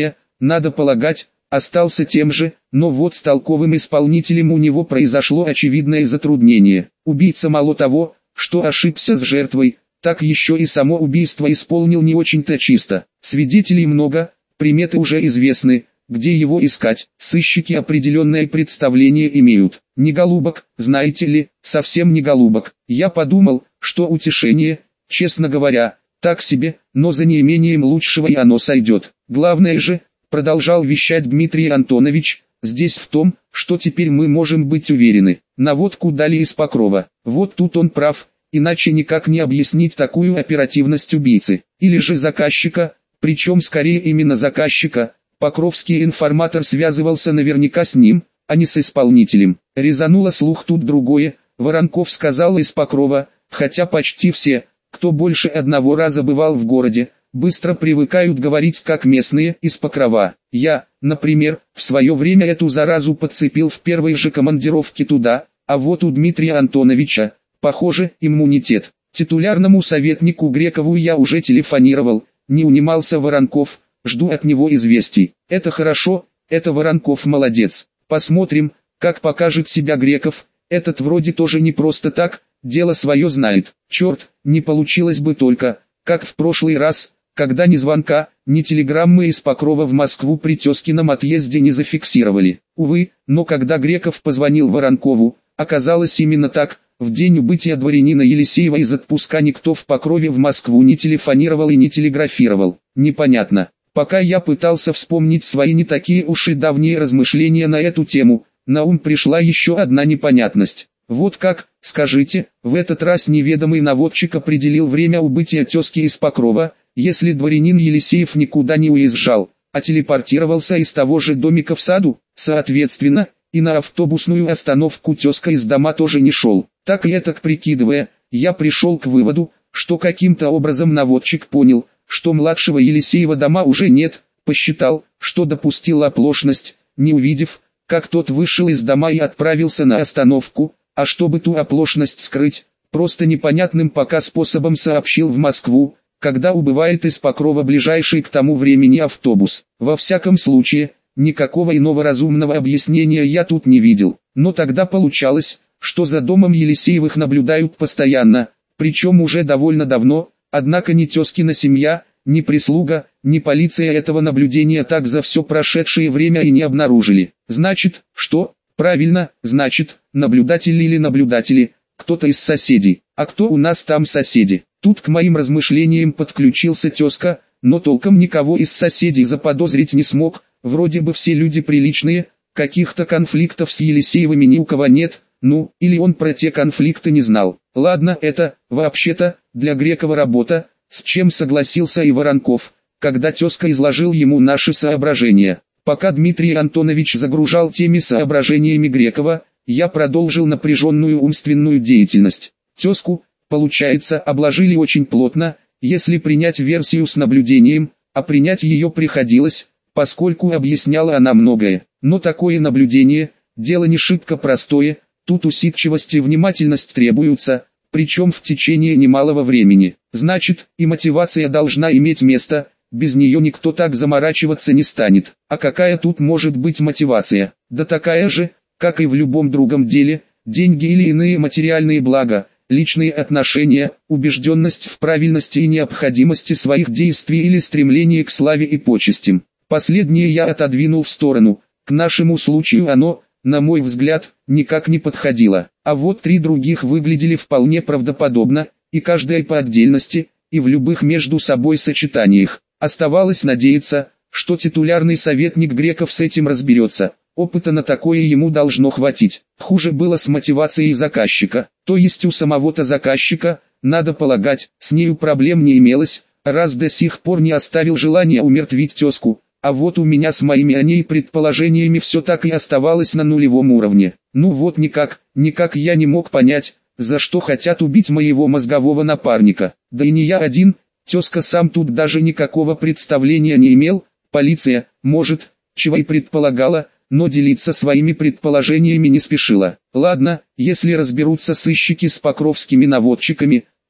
надо полагать, остался тем же, но вот с толковым исполнителем у него произошло очевидное затруднение. Убийца мало того, что ошибся с жертвой, так еще и само убийство исполнил не очень-то чисто. Свидетелей много, приметы уже известны, где его искать. Сыщики определенное представление имеют. Не голубок, знаете ли, совсем не голубок. Я подумал, что утешение, честно говоря, так себе, но за неимением лучшего и оно сойдет. Главное же, продолжал вещать Дмитрий Антонович, здесь в том, что теперь мы можем быть уверены. Наводку дали из Покрова. Вот тут он прав, иначе никак не объяснить такую оперативность убийцы. Или же заказчика, причем скорее именно заказчика. Покровский информатор связывался наверняка с ним, а не с исполнителем. Резануло слух тут другое, Воронков сказал из Покрова, хотя почти все, кто больше одного раза бывал в городе, быстро привыкают говорить как местные из Покрова. Я, например, в свое время эту заразу подцепил в первой же командировке туда, а вот у Дмитрия Антоновича, похоже, иммунитет. Титулярному советнику Грекову я уже телефонировал, не унимался Воронков, жду от него известий. Это хорошо, это Воронков молодец. Посмотрим, как покажет себя Греков, этот вроде тоже не просто так, дело свое знает. Черт, не получилось бы только, как в прошлый раз, когда ни звонка, ни телеграммы из Покрова в Москву при тезкином отъезде не зафиксировали. Увы, но когда Греков позвонил Воронкову, оказалось именно так, в день убытия дворянина Елисеева из отпуска никто в Покрове в Москву не телефонировал и не телеграфировал. Непонятно. Пока я пытался вспомнить свои не такие уж и давние размышления на эту тему, на ум пришла еще одна непонятность. Вот как, скажите, в этот раз неведомый наводчик определил время убытия тезки из Покрова, если дворянин Елисеев никуда не уезжал, а телепортировался из того же домика в саду, соответственно, и на автобусную остановку тезка из дома тоже не шел. Так и этак прикидывая, я пришел к выводу, что каким-то образом наводчик понял, что младшего Елисеева дома уже нет, посчитал, что допустил оплошность, не увидев, как тот вышел из дома и отправился на остановку, а чтобы ту оплошность скрыть, просто непонятным пока способом сообщил в Москву, когда убывает из Покрова ближайший к тому времени автобус. Во всяком случае, никакого иного разумного объяснения я тут не видел, но тогда получалось, что за домом Елисеевых наблюдают постоянно, причем уже довольно давно, однако ни тезкина семья, ни прислуга, ни полиция этого наблюдения так за все прошедшее время и не обнаружили. Значит, что? Правильно, значит, наблюдатели или наблюдатели, кто-то из соседей. А кто у нас там соседи? Тут к моим размышлениям подключился тезка, но толком никого из соседей заподозрить не смог, вроде бы все люди приличные, каких-то конфликтов с Елисеевыми ни у кого нет, ну, или он про те конфликты не знал. Ладно, это, вообще-то, для Грекова работа, с чем согласился и Воронков, когда тезка изложил ему наши соображения. Пока Дмитрий Антонович загружал теми соображениями Грекова, я продолжил напряженную умственную деятельность. Тезку, получается, обложили очень плотно, если принять версию с наблюдением, а принять ее приходилось, поскольку объясняла она многое. Но такое наблюдение, дело не шибко простое, тут усидчивость и внимательность требуются, причем в течение немалого времени. Значит, и мотивация должна иметь место, без нее никто так заморачиваться не станет. А какая тут может быть мотивация? Да такая же, как и в любом другом деле, деньги или иные материальные блага, личные отношения, убежденность в правильности и необходимости своих действий или стремление к славе и почестям. Последнее я отодвинул в сторону, к нашему случаю оно, на мой взгляд, никак не подходило. А вот три других выглядели вполне правдоподобно, и каждая по отдельности, и в любых между собой сочетаниях. Оставалось надеяться, что титулярный советник Греков с этим разберется. Опыта на такое ему должно хватить. Хуже было с мотивацией заказчика, то есть у самого-то заказчика, надо полагать, с нею проблем не имелось, раз до сих пор не оставил желания умертвить тезку. А вот у меня с моими о ней предположениями все так и оставалось на нулевом уровне. Ну вот никак, никак я не мог понять, за что хотят убить моего мозгового напарника. Да и не я один, тезка сам тут даже никакого представления не имел, полиция, может, чего и предполагала, но делиться своими предположениями не спешила. Ладно, если разберутся сыщики с покровскими наводчиками,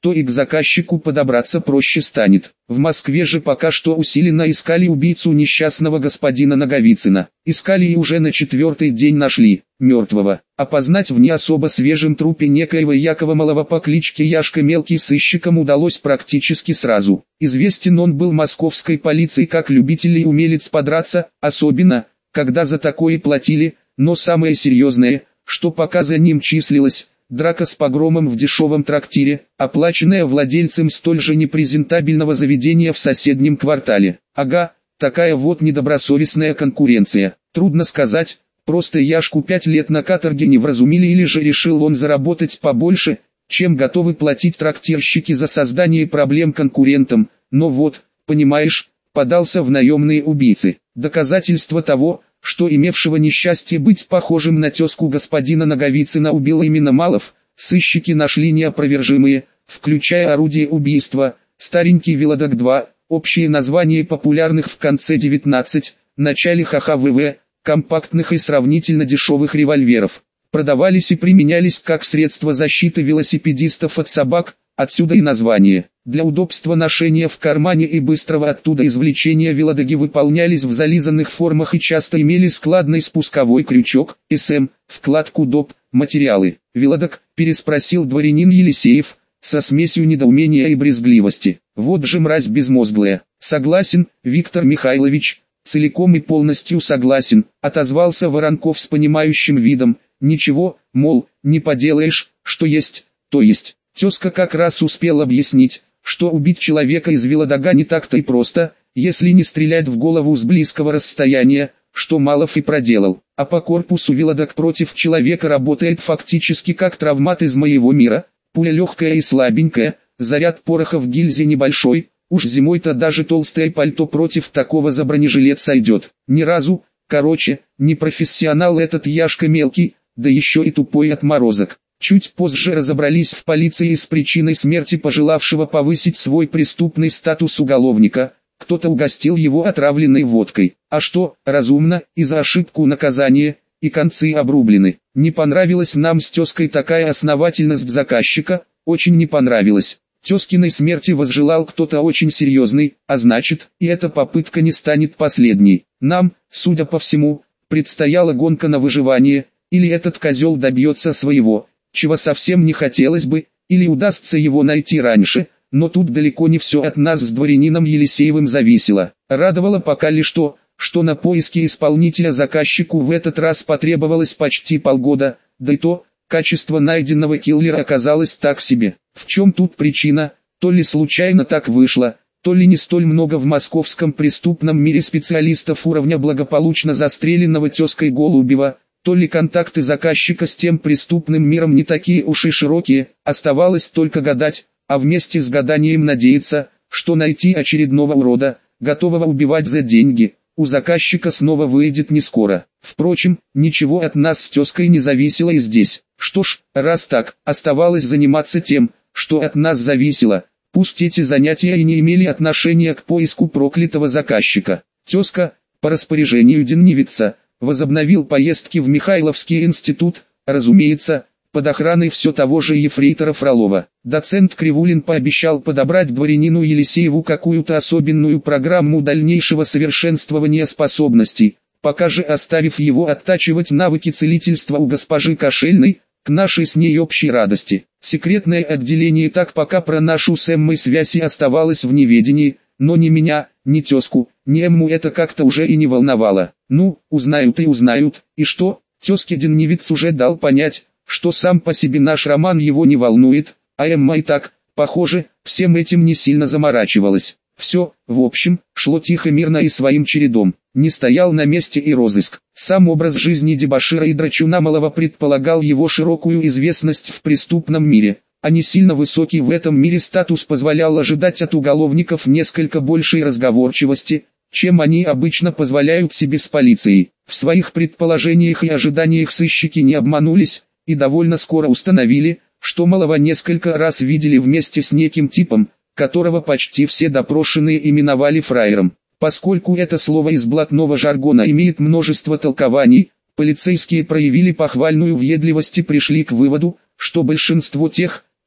то и к заказчику подобраться проще станет. В Москве же пока что усиленно искали убийцу несчастного господина Наговицына. Искали и уже на четвертый день нашли, мертвого. Опознать в не особо свежем трупе некоего Якова Малого по кличке Яшка Мелкий сыщикам удалось практически сразу. Известен он был московской полиции как любитель и умелец подраться, особенно, когда за такое платили, но самое серьезное, что пока за ним числилось, драка с погромом в дешевом трактире, оплаченная владельцем столь же непрезентабельного заведения в соседнем квартале. Ага, такая вот недобросовестная конкуренция. Трудно сказать, просто Яшку пять лет на каторге не вразумили или же решил он заработать побольше, чем готовы платить трактирщики за создание проблем конкурентам, но вот, понимаешь, подался в наемные убийцы. Доказательство того, что имевшего несчастье быть похожим на тезку господина Наговицына убил именно Малов, сыщики нашли неопровержимые, включая орудие убийства, старенький Вилодок два, общее название популярных в конце девятнадцатого, начале ха ха вэ вэ, компактных и сравнительно дешевых револьверов. Продавались и применялись как средство защиты велосипедистов от собак, отсюда и название. Для удобства ношения в кармане и быстрого оттуда извлечения велодоги выполнялись в зализанных формах и часто имели складный спусковой крючок, эс эм, вкладку доп, материалы. «Велодок?» – переспросил дворянин Елисеев, со смесью недоумения и брезгливости. «Вот же мразь безмозглая». «Согласен, Виктор Михайлович, целиком и полностью согласен», – отозвался Воронков с понимающим видом. «Ничего, мол, не поделаешь, что есть, то есть». Тезка как раз успел объяснить, что убить человека из велодога не так-то и просто, если не стрелять в голову с близкого расстояния, что Малов и проделал. А по корпусу велодог против человека работает фактически как травмат из моего мира, пуля легкая и слабенькая, заряд пороха в гильзе небольшой, уж зимой-то даже толстое пальто против такого за бронежилет сойдет. Ни разу, короче, не профессионал этот Яшка Мелкий, да еще и тупой отморозок. Чуть позже разобрались в полиции с причиной смерти пожелавшего повысить свой преступный статус уголовника. Кто-то угостил его отравленной водкой. А что, разумно, и за ошибку наказание, и концы обрублены. Не понравилась нам с тезкой такая основательность заказчика, очень не понравилась. Тезкиной смерти возжелал кто-то очень серьезный, а значит, и эта попытка не станет последней. Нам, судя по всему, предстояла гонка на выживание, или этот козел добьется своего, чего совсем не хотелось бы, или удастся его найти раньше, но тут далеко не все от нас с дворянином Елисеевым зависело. Радовало пока лишь то, что на поиски исполнителя заказчику в этот раз потребовалось почти полгода, да и то, качество найденного киллера оказалось так себе. В чем тут причина? То ли случайно так вышло, то ли не столь много в московском преступном мире специалистов уровня благополучно застреленного тезкой Голубева, то ли контакты заказчика с тем преступным миром не такие уж и широкие, оставалось только гадать, а вместе с гаданием надеяться, что найти очередного урода, готового убивать за деньги, у заказчика снова выйдет не скоро. Впрочем, ничего от нас с тезкой не зависело и здесь. Что ж, раз так, оставалось заниматься тем, что от нас зависело, пусть эти занятия и не имели отношения к поиску проклятого заказчика. Тезка, по распоряжению Деннивица, возобновил поездки в Михайловский институт, разумеется, под охраной все того же ефрейтора Фролова. Доцент Кривулин пообещал подобрать дворянину Елисееву какую-то особенную программу дальнейшего совершенствования способностей, пока же оставив его оттачивать навыки целительства у госпожи Кошельной, к нашей с ней общей радости. Секретное отделение так пока про нашу с Эммой связь и оставалось в неведении, но ни меня, ни тезку, ни Эмму это как-то уже и не волновало. Ну, узнают и узнают, и что? Тезке Деннивиц уже дал понять, что сам по себе наш роман его не волнует, а Эмма и так, похоже, всем этим не сильно заморачивалась. Все, в общем, шло тихо мирно и своим чередом. Не стоял на месте и розыск. Сам образ жизни дебошира и драчуна Малого предполагал его широкую известность в преступном мире, а не сильно высокий в этом мире статус позволял ожидать от уголовников несколько большей разговорчивости, чем они обычно позволяют себе с полицией. В своих предположениях и ожиданиях сыщики не обманулись, и довольно скоро установили, что Малого несколько раз видели вместе с неким типом, которого почти все допрошенные именовали фраером. Поскольку это слово из блатного жаргона имеет множество толкований, полицейские проявили похвальную въедливость и пришли к выводу, что большинство тех,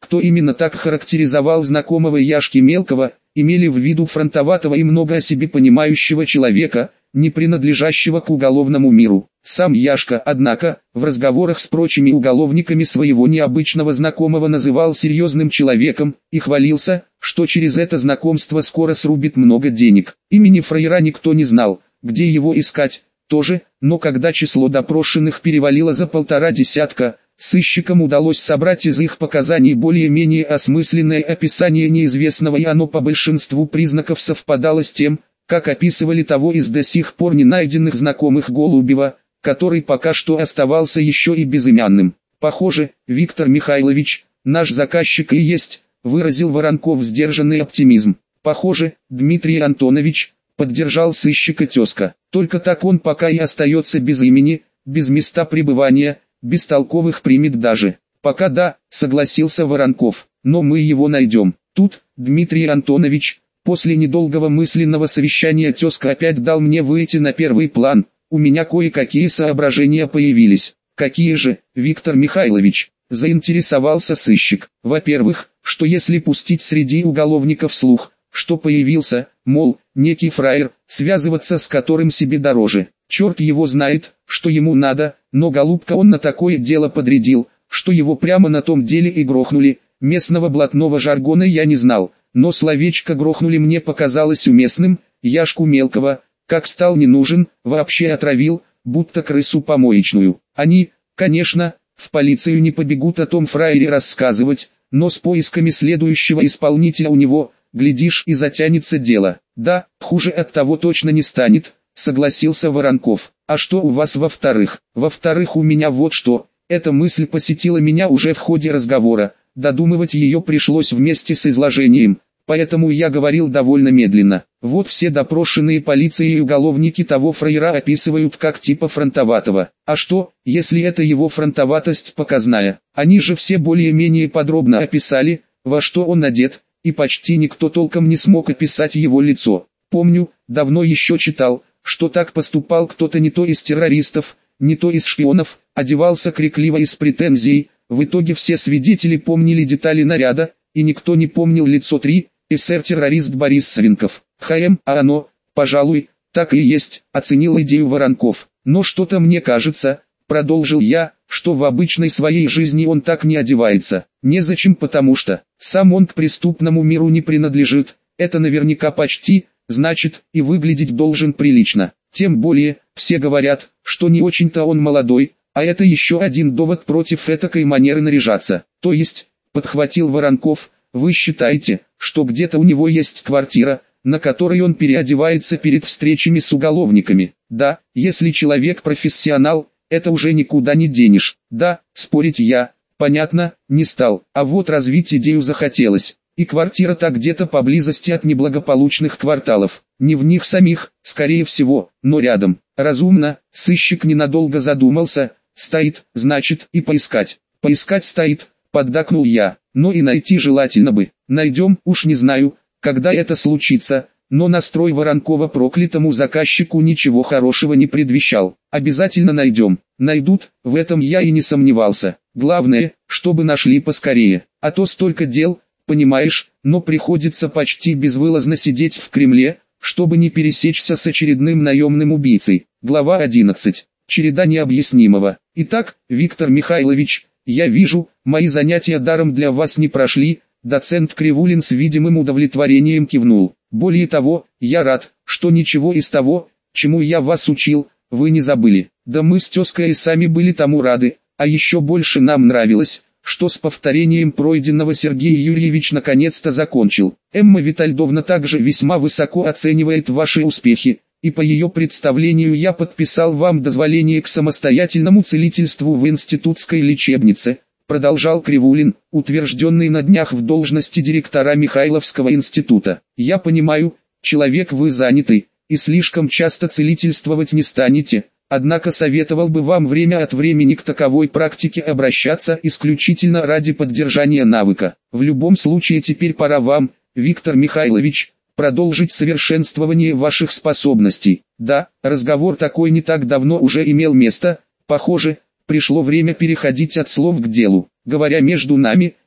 кто именно так характеризовал знакомого Яшки Мелкого, имели в виду фронтоватого и много о себе понимающего человека, не принадлежащего к уголовному миру. Сам Яшка, однако, в разговорах с прочими уголовниками своего необычного знакомого называл серьезным человеком и хвалился, что через это знакомство скоро срубит много денег. Имени фраера никто не знал, где его искать, тоже, но когда число допрошенных перевалило за полтора десятка, сыщикам удалось собрать из их показаний более-менее осмысленное описание неизвестного, и оно по большинству признаков совпадало с тем, как описывали того из до сих пор не найденных знакомых Голубева, который пока что оставался еще и безымянным. «Похоже, Виктор Михайлович, наш заказчик и есть», — выразил Воронков сдержанный оптимизм. «Похоже, Дмитрий Антонович», — поддержал сыщика тезка. «Только так он пока и остается без имени, без места пребывания, без толковых примет даже». «Пока да», — согласился Воронков, — «но мы его найдем». Тут, Дмитрий Антонович, после недолгого мысленного совещания тезка опять дал мне выйти на первый план. У меня кое-какие соображения появились. «Какие же, Виктор Михайлович?» – заинтересовался сыщик. «Во-первых, что если пустить среди уголовников слух, что появился, мол, некий фраер, связываться с которым себе дороже. Черт его знает, что ему надо, но голубка он на такое дело подрядил, что его прямо на том деле и грохнули. Местного блатного жаргона я не знал, но словечко грохнули мне показалось уместным. Яшку Мелкого, как стал не нужен, вообще отравил, будто крысу помоечную. Они, конечно, в полицию не побегут о том фраере рассказывать, но с поисками следующего исполнителя у него, глядишь, и затянется дело». «Да, хуже от того точно не станет», — согласился Воронков. «А что у вас во-вторых?» «Во-вторых, у меня вот что. Эта мысль посетила меня уже в ходе разговора, додумывать ее пришлось вместе с изложением, поэтому я говорил довольно медленно. Вот все допрошенные полицией уголовники того фраера описывают как типа фронтоватого. А что, если это его фронтоватость показная? Они же все более-менее подробно описали, во что он одет, и почти никто толком не смог описать его лицо. Помню, давно еще читал, что так поступал кто-то не то из террористов, не то из шпионов, одевался крикливо и с претензией. В итоге все свидетели помнили детали наряда, и никто не помнил лицо. три. эсэр-террорист Борис Свинков. «ХМ, а оно, пожалуй, так и есть», — оценил идею Воронков. «Но что-то мне кажется», — продолжил я, — «что в обычной своей жизни он так не одевается. Незачем, потому что сам он к преступному миру не принадлежит, это наверняка почти, значит, и выглядеть должен прилично. Тем более, все говорят, что не очень-то он молодой, а это еще один довод против этакой манеры наряжаться. То есть», — подхватил Воронков, — «вы считаете, что где-то у него есть квартира, на которой он переодевается перед встречами с уголовниками?» «Да, если человек профессионал, это уже никуда не денешь». «Да», спорить я, понятно, не стал, а вот развить идею захотелось. И квартира-то где-то поблизости от неблагополучных кварталов. Не в них самих, скорее всего, но рядом. Разумно, сыщик ненадолго задумался. Стоит, значит, и поискать. Поискать стоит, поддакнул я. Но и найти желательно бы. Найдем, уж не знаю, когда это случится, но настрой Воронкова проклятому заказчику ничего хорошего не предвещал. Обязательно найдем. Найдут, в этом я и не сомневался. Главное, чтобы нашли поскорее. А то столько дел, понимаешь, но приходится почти безвылазно сидеть в Кремле, чтобы не пересечься с очередным наемным убийцей. Глава одиннадцать. Череда необъяснимого. Итак, Виктор Михайлович, я вижу, мои занятия даром для вас не прошли. Доцент Кривулин с видимым удовлетворением кивнул. Более того, я рад, что ничего из того, чему я вас учил, вы не забыли. Да мы с тезкой и сами были тому рады, а еще больше нам нравилось, что с повторением пройденного Сергей Юрьевич наконец-то закончил. Эмма Витальдовна также весьма высоко оценивает ваши успехи, и по ее представлению я подписал вам дозволение к самостоятельному целительству в институтской лечебнице, продолжал Кривулин, утвержденный на днях в должности директора Михайловского института. Я понимаю, человек вы занятый, и слишком часто целительствовать не станете, однако советовал бы вам время от времени к таковой практике обращаться исключительно ради поддержания навыка. В любом случае теперь пора вам, Виктор Михайлович, продолжить совершенствование ваших способностей. Да, разговор такой не так давно уже имел место, похоже, пришло время переходить от слов к делу. Говоря между нами,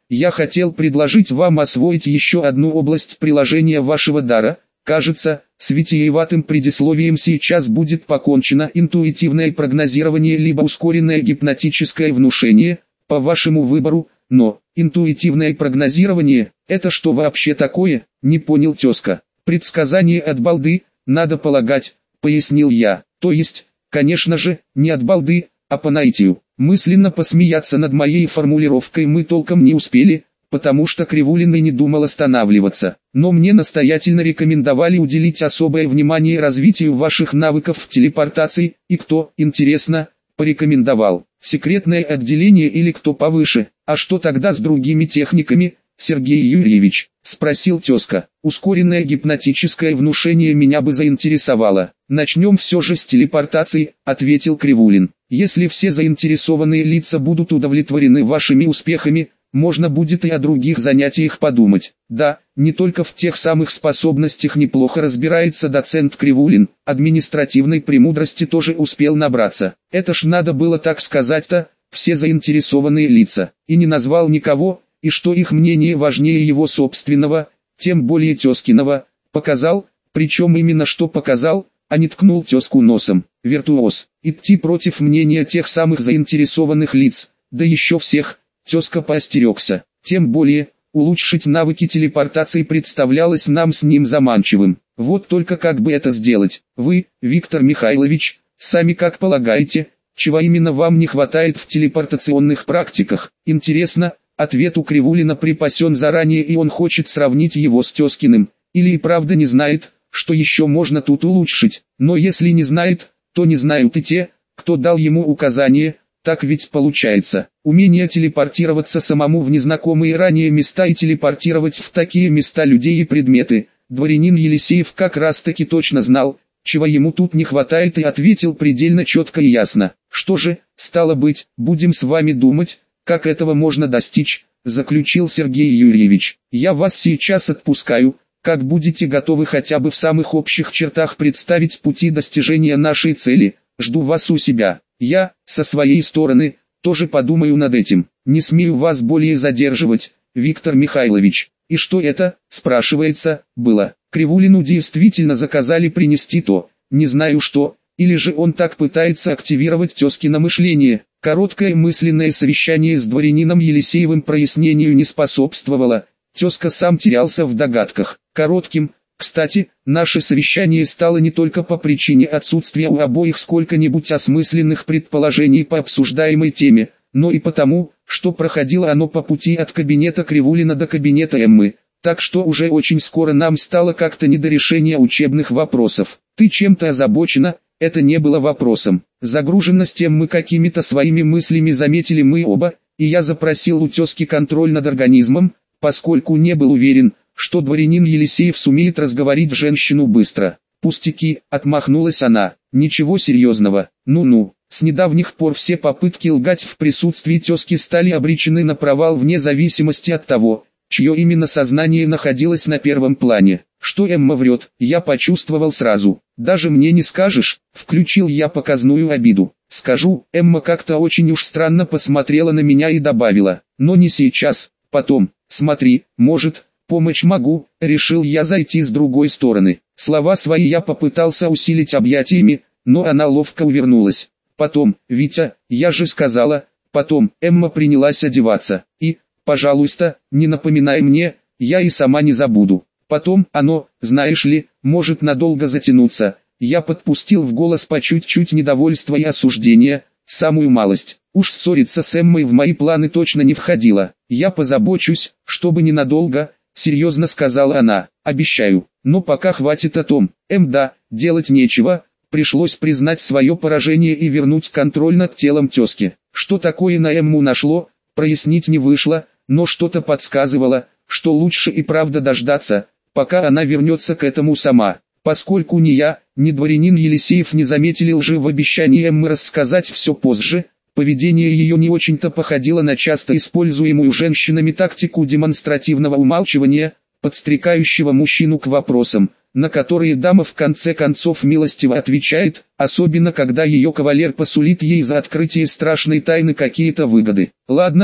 я хотел предложить вам освоить еще одну область приложения вашего дара. Кажется, с витиеватым предисловием сейчас будет покончено. Интуитивное прогнозирование либо ускоренное гипнотическое внушение, по вашему выбору, но интуитивное прогнозирование – это что вообще такое? Не понял тезка. Предсказание от балды, надо полагать, пояснил я. То есть, конечно же, не от балды, а по наитию. Мысленно посмеяться над моей формулировкой мы толком не успели, потому что Кривулин и не думал останавливаться. Но мне настоятельно рекомендовали уделить особое внимание развитию ваших навыков в телепортации, и кто, интересно, порекомендовал. Секретное отделение или кто повыше? А что тогда с другими техниками, Сергей Юрьевич? Спросил тезка. Ускоренное гипнотическое внушение меня бы заинтересовало. Начнем все же с телепортации, ответил Кривулин. Если все заинтересованные лица будут удовлетворены вашими успехами, можно будет и о других занятиях подумать. Да, не только в тех самых способностях неплохо разбирается доцент Кривулин, административной премудрости тоже успел набраться. Это ж надо было так сказать-то, все заинтересованные лица, и не назвал никого, и что их мнение важнее его собственного, тем более тезкиного, показал, причем именно что показал, а не ткнул тезку носом. Виртуоз, идти против мнения тех самых заинтересованных лиц, да еще всех, тезка поостерегся. Тем более, улучшить навыки телепортации представлялось нам с ним заманчивым. Вот только как бы это сделать? Вы, Виктор Михайлович, сами как полагаете, чего именно вам не хватает в телепортационных практиках? Интересно, ответ у Кривулина припасен заранее и он хочет сравнить его с тезкиным, или и правда не знает, что еще можно тут улучшить. Но если не знает, то не знают и те, кто дал ему указание. Так ведь получается, умение телепортироваться самому в незнакомые ранее места и телепортировать в такие места людей и предметы. Дворянин Елисеев как раз таки точно знал, чего ему тут не хватает, и ответил предельно четко и ясно. Что же, стало быть, будем с вами думать, как этого можно достичь, заключил Сергей Юрьевич. Я вас сейчас отпускаю, как будете готовы хотя бы в самых общих чертах представить пути достижения нашей цели, жду вас у себя. Я, со своей стороны, тоже подумаю над этим. Не смею вас более задерживать, Виктор Михайлович. И что это, спрашивается, было? Кривулину действительно заказали принести то, не знаю что, или же он так пытается активировать тезкино мышление. Короткое мысленное совещание с дворянином Елисеевым прояснению не способствовало. Тезка сам терялся в догадках. Коротким, кстати, наше совещание стало не только по причине отсутствия у обоих сколько-нибудь осмысленных предположений по обсуждаемой теме, но и потому, что проходило оно по пути от кабинета Кривулина до кабинета Эммы, так что уже очень скоро нам стало как-то не до решения учебных вопросов. «Ты чем-то озабочена?» Это не было вопросом. Загруженность Эммы какими-то своими мыслями заметили мы оба, и я запросил у тезки контроль над организмом, поскольку не был уверен, что дворянин Елисеев сумеет разговорить женщину быстро. «Пустяки», — отмахнулась она, — «ничего серьезного, ну-ну». С недавних пор все попытки лгать в присутствии тезки стали обречены на провал вне зависимости от того, чье именно сознание находилось на первом плане. Что Эмма врет, я почувствовал сразу. «Даже мне не скажешь», — включил я показную обиду. «Скажу». Эмма как-то очень уж странно посмотрела на меня и добавила, «но не сейчас, потом, смотри, может, помочь могу», решил я зайти с другой стороны. Слова свои я попытался усилить объятиями, но она ловко увернулась. «Потом, Витя, я же сказала, потом». Эмма принялась одеваться. «И, пожалуйста, не напоминай мне, я и сама не забуду. Потом, оно, знаешь ли, может надолго затянуться». Я подпустил в голос по чуть-чуть недовольства и осуждения, самую малость. Уж ссориться с Эммой в мои планы точно не входило. «Я позабочусь, чтобы ненадолго», — серьезно сказала она. «Обещаю. Но пока хватит о том. Эм, да, делать нечего». Пришлось признать свое поражение и вернуть контроль над телом тезки. Что такое на Эмму нашло, прояснить не вышло, но что-то подсказывало, что лучше и правда дождаться, пока она вернется к этому сама. Поскольку ни я, ни дворянин Елисеев не заметили лжи в обещании Эммы рассказать все позже, поведение ее не очень-то походило на часто используемую женщинами тактику демонстративного умалчивания, подстрекающего мужчину к вопросам, на которые дама в конце концов милостиво отвечает, особенно когда ее кавалер посулит ей за открытие страшной тайны какие-то выгоды. «Ладно,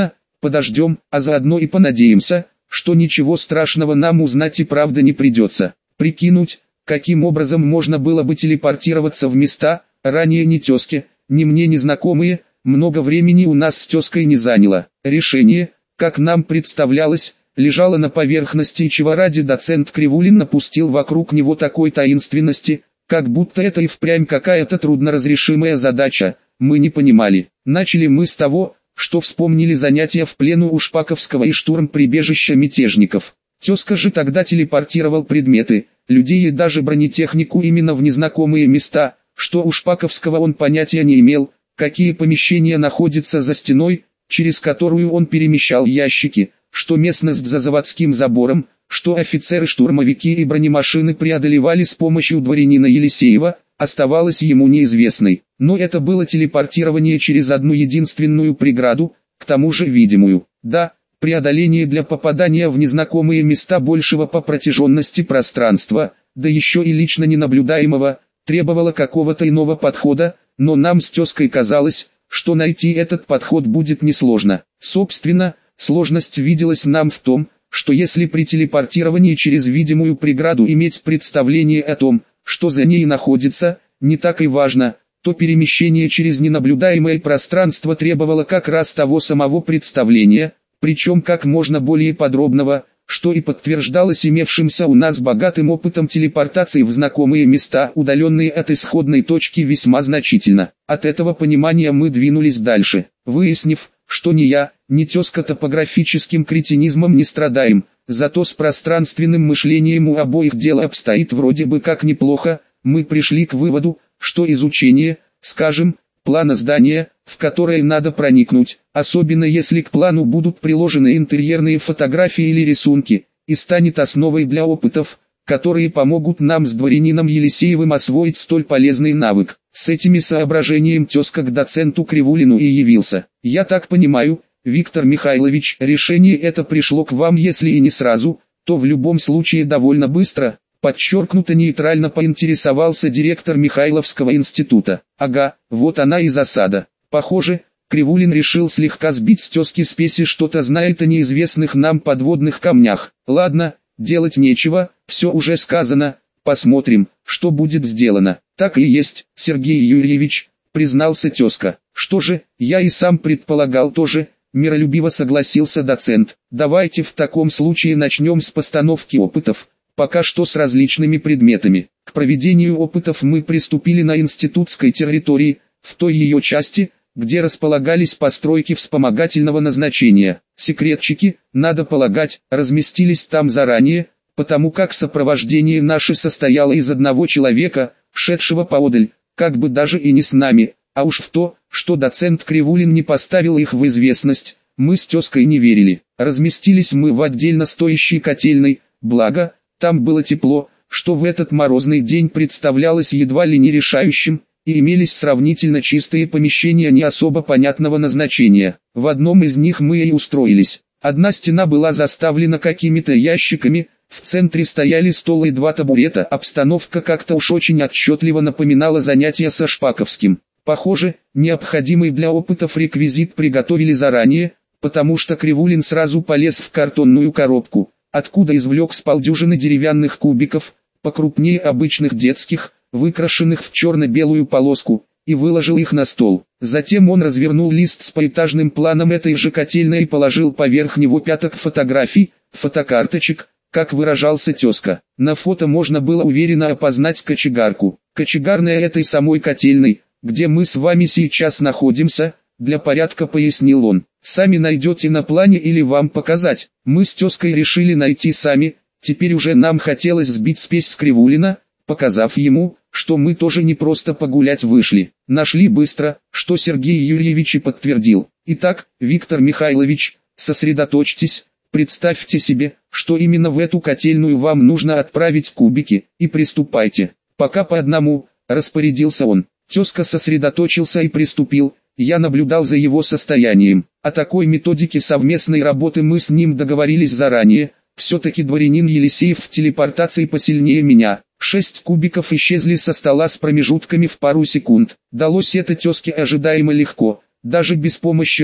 подождем, а заодно и понадеемся, что ничего страшного нам узнать и правда не придется. Прикинуть, каким образом можно было бы телепортироваться в места, ранее ни тезке, ни мне незнакомые, много времени у нас с тезкой не заняло. Решение, как нам представлялось, лежало на поверхности, чего ради доцент Кривулин напустил вокруг него такой таинственности, как будто это и впрямь какая-то трудноразрешимая задача, мы не понимали. Начали мы с того, что вспомнили занятия в плену у Шпаковского и штурм прибежища мятежников. Тезка же тогда телепортировал предметы, людей и даже бронетехнику именно в незнакомые места, что у Шпаковского он понятия не имел, какие помещения находятся за стеной, через которую он перемещал ящики, что местность за заводским забором, что офицеры-штурмовики и бронемашины преодолевали с помощью дворянина Елисеева, оставалось ему неизвестной. Но это было телепортирование через одну единственную преграду, к тому же видимую. Да, преодоление для попадания в незнакомые места большего по протяженности пространства, да еще и лично ненаблюдаемого, требовало какого-то иного подхода, но нам с тезкой казалось, что найти этот подход будет несложно. Собственно, сложность виделась нам в том, что если при телепортировании через видимую преграду иметь представление о том, что за ней находится, не так и важно, то перемещение через ненаблюдаемое пространство требовало как раз того самого представления, причем как можно более подробного, что и подтверждалось имевшимся у нас богатым опытом телепортации в знакомые места, удаленные от исходной точки весьма значительно. От этого понимания мы двинулись дальше, выяснив, что ни я, ни тезка топографическим кретинизмом не страдаем, зато с пространственным мышлением у обоих дело обстоит вроде бы как неплохо, мы пришли к выводу, что изучение, скажем, плана здания, в которое надо проникнуть, особенно если к плану будут приложены интерьерные фотографии или рисунки, и станет основой для опытов, которые помогут нам с дворянином Елисеевым освоить столь полезный навык. С этими соображениями тезка к доценту Кривулину и явился. Я так понимаю, Виктор Михайлович, решение это пришло к вам если и не сразу, то в любом случае довольно быстро, подчеркнуто нейтрально поинтересовался директор Михайловского института. Ага, вот она и засада. Похоже, Кривулин решил слегка сбить с тезки спеси, что-то знает о неизвестных нам подводных камнях. Ладно, делать нечего, все уже сказано, посмотрим, что будет сделано. Так и есть, Сергей Юрьевич, признался тезка. Что же, я и сам предполагал тоже, миролюбиво согласился доцент. Давайте в таком случае начнем с постановки опытов, пока что с различными предметами. К проведению опытов мы приступили на институтской территории, в той ее части, где располагались постройки вспомогательного назначения. Секретчики, надо полагать, разместились там заранее, потому как сопровождение наше состояло из одного человека, шедшего поодаль, как бы даже и не с нами, а уж в то, что доцент Кривулин не поставил их в известность, мы с тезкой не верили. Разместились мы в отдельно стоящей котельной, благо, там было тепло, что в этот морозный день представлялось едва ли не решающим, и имелись сравнительно чистые помещения не особо понятного назначения. В одном из них мы и устроились. Одна стена была заставлена какими-то ящиками, в центре стояли стол и два табурета. Обстановка как-то уж очень отчетливо напоминала занятия со Шпаковским. Похоже, необходимый для опытов реквизит приготовили заранее, потому что Кривулин сразу полез в картонную коробку, откуда извлек с полдюжины деревянных кубиков, покрупнее обычных детских, выкрашенных в черно-белую полоску, и выложил их на стол. Затем он развернул лист с поэтажным планом этой же котельной и положил поверх него пяток фотографий, фотокарточек, как выражался тезка. На фото можно было уверенно опознать кочегарку. Кочегарная этой самой котельной, где мы с вами сейчас находимся, для порядка пояснил он. Сами найдете на плане или вам показать. Мы с тезкой решили найти сами, теперь уже нам хотелось сбить спесь с Кривулина, показав ему, что мы тоже не просто погулять вышли. Нашли быстро, что Сергей Юрьевич и подтвердил. Итак, Виктор Михайлович, сосредоточьтесь, представьте себе, что именно в эту котельную вам нужно отправить кубики, и приступайте. Пока по одному, распорядился он. Тезка сосредоточился и приступил, я наблюдал за его состоянием. О такой методике совместной работы мы с ним договорились заранее, все-таки дворянин Елисеев в телепортации посильнее меня. Шесть кубиков исчезли со стола с промежутками в пару секунд. Далось это тезке ожидаемо легко, даже без помощи рук,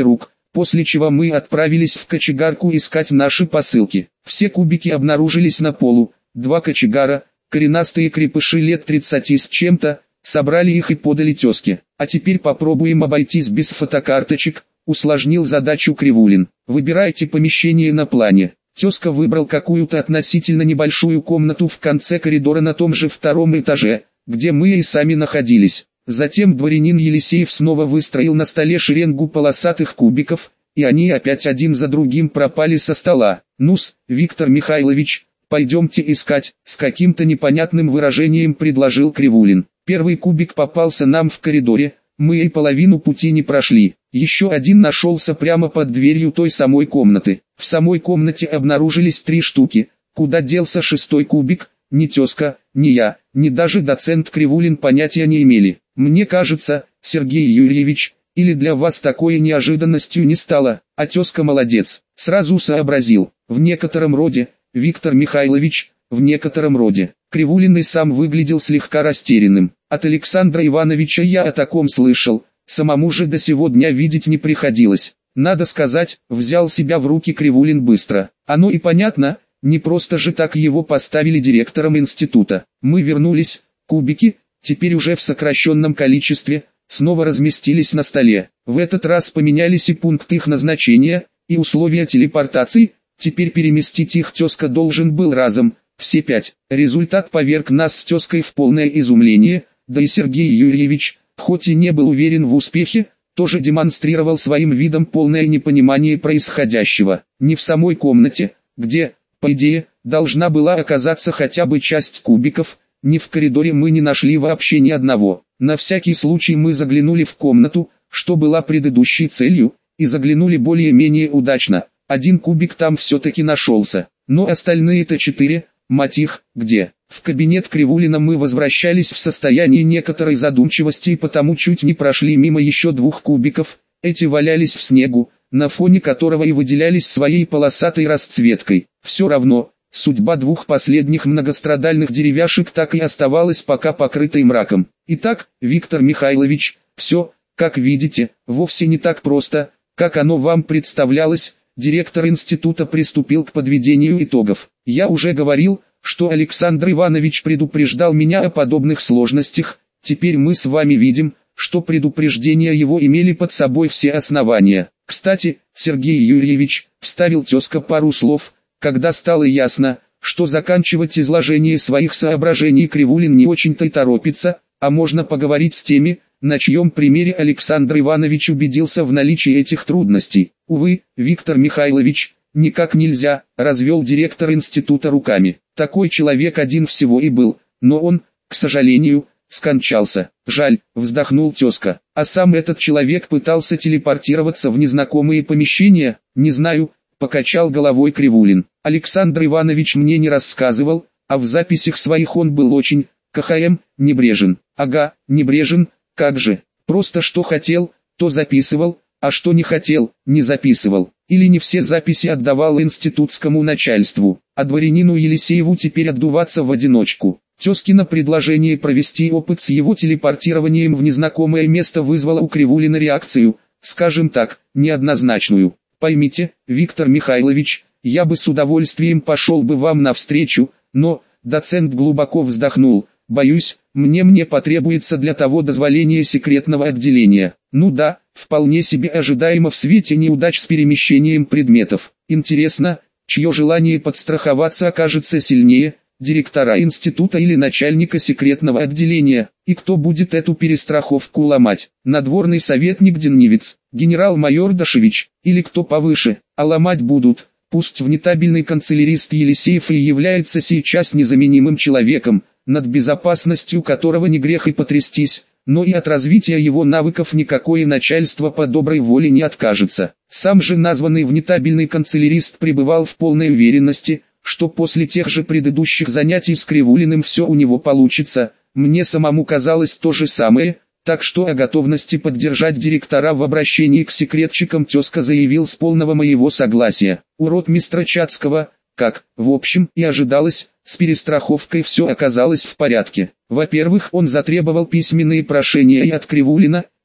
после чего мы отправились в кочегарку искать наши посылки. Все кубики обнаружились на полу, два кочегара, коренастые крепыши лет тридцати с чем-то, собрали их и подали тезке. А теперь попробуем обойтись без фотокарточек, усложнил задачу Кривулин. Выбирайте помещение на плане. Тезка выбрал какую-то относительно небольшую комнату в конце коридора на том же втором этаже, где мы и сами находились. Затем дворянин Елисеев снова выстроил на столе шеренгу полосатых кубиков, и они опять один за другим пропали со стола. «Ну-с, Виктор Михайлович, пойдемте искать», с каким-то непонятным выражением предложил Кривулин. Первый кубик попался нам в коридоре, мы и половину пути не прошли. Еще один нашелся прямо под дверью той самой комнаты. В самой комнате обнаружились три штуки. Куда делся шестой кубик, ни тезка, ни я, ни даже доцент Кривулин понятия не имели. Мне кажется, Сергей Юрьевич, или для вас такое неожиданностью не стало, а тезка молодец. Сразу сообразил, в некотором роде, Виктор Михайлович, в некотором роде. Кривулин и сам выглядел слегка растерянным. От Александра Ивановича я о таком слышал, самому же до сего дня видеть не приходилось. Надо сказать, взял себя в руки Кривулин быстро. Оно и понятно, не просто же так его поставили директором института. Мы вернулись, кубики, теперь уже в сокращенном количестве, снова разместились на столе. В этот раз поменялись и пункт их назначения, и условия телепортации, теперь переместить их тезка должен был разом, все пять. Результат поверг нас с тезкой в полное изумление, да и Сергей Юрьевич, хоть и не был уверен в успехе, тоже демонстрировал своим видом полное непонимание происходящего. Не в самой комнате, где, по идее, должна была оказаться хотя бы часть кубиков, ни в коридоре мы не нашли вообще ни одного. На всякий случай мы заглянули в комнату, что была предыдущей целью, и заглянули более-менее удачно. Один кубик там все-таки нашелся, но остальные-то четыре, мать их, где? В кабинет Кривулина мы возвращались в состоянии некоторой задумчивости и потому чуть не прошли мимо еще двух кубиков, эти валялись в снегу, на фоне которого и выделялись своей полосатой расцветкой. Все равно, судьба двух последних многострадальных деревяшек так и оставалась пока покрытой мраком. Итак, Виктор Михайлович, все, как видите, вовсе не так просто, как оно вам представлялось. Директор института приступил к подведению итогов. Я уже говорил, что Александр Иванович предупреждал меня о подобных сложностях, теперь мы с вами видим, что предупреждения его имели под собой все основания. Кстати, Сергей Юрьевич, вставил тезка пару слов, когда стало ясно, что заканчивать изложение своих соображений Кривулин не очень-то и торопится, а можно поговорить с теми, на чьем примере Александр Иванович убедился в наличии этих трудностей. Увы, Виктор Михайлович, никак нельзя, развел директор института руками. Такой человек один всего и был, но он, к сожалению, скончался. Жаль, вздохнул тезка. А сам этот человек пытался телепортироваться в незнакомые помещения, не знаю, покачал головой Кривулин. Александр Иванович мне не рассказывал, а в записях своих он был очень, КХМ, небрежен. Ага, небрежен, как же, просто что хотел, то записывал, а что не хотел, не записывал. Или не все записи отдавал институтскому начальству, а дворянину Елисееву теперь отдуваться в одиночку. Тезкино предложение провести опыт с его телепортированием в незнакомое место вызвало у Кривулина реакцию, скажем так, неоднозначную. Поймите, Виктор Михайлович, я бы с удовольствием пошел бы вам навстречу, но, доцент глубоко вздохнул, боюсь, мне мне потребуется для того дозволение секретного отделения. Ну да, вполне себе ожидаемо в свете неудач с перемещением предметов. Интересно, чье желание подстраховаться окажется сильнее, директора института или начальника секретного отделения, и кто будет эту перестраховку ломать? Надворный советник Деннивец, генерал-майор Дашевич, или кто повыше, а ломать будут. Пусть внетабельный канцелярист Елисеев и является сейчас незаменимым человеком, над безопасностью которого не грех и потрястись, но и от развития его навыков никакое начальство по доброй воле не откажется. Сам же названный внетабельный канцелярист пребывал в полной уверенности, что после тех же предыдущих занятий с Кривулиным все у него получится. Мне самому казалось то же самое, так что о готовности поддержать директора в обращении к секретчикам тезка заявил с полного моего согласия. У ротмистра Чацкого, как, в общем, и ожидалось, с перестраховкой все оказалось в порядке. Во-первых, он затребовал письменные прошения и от Кривулина,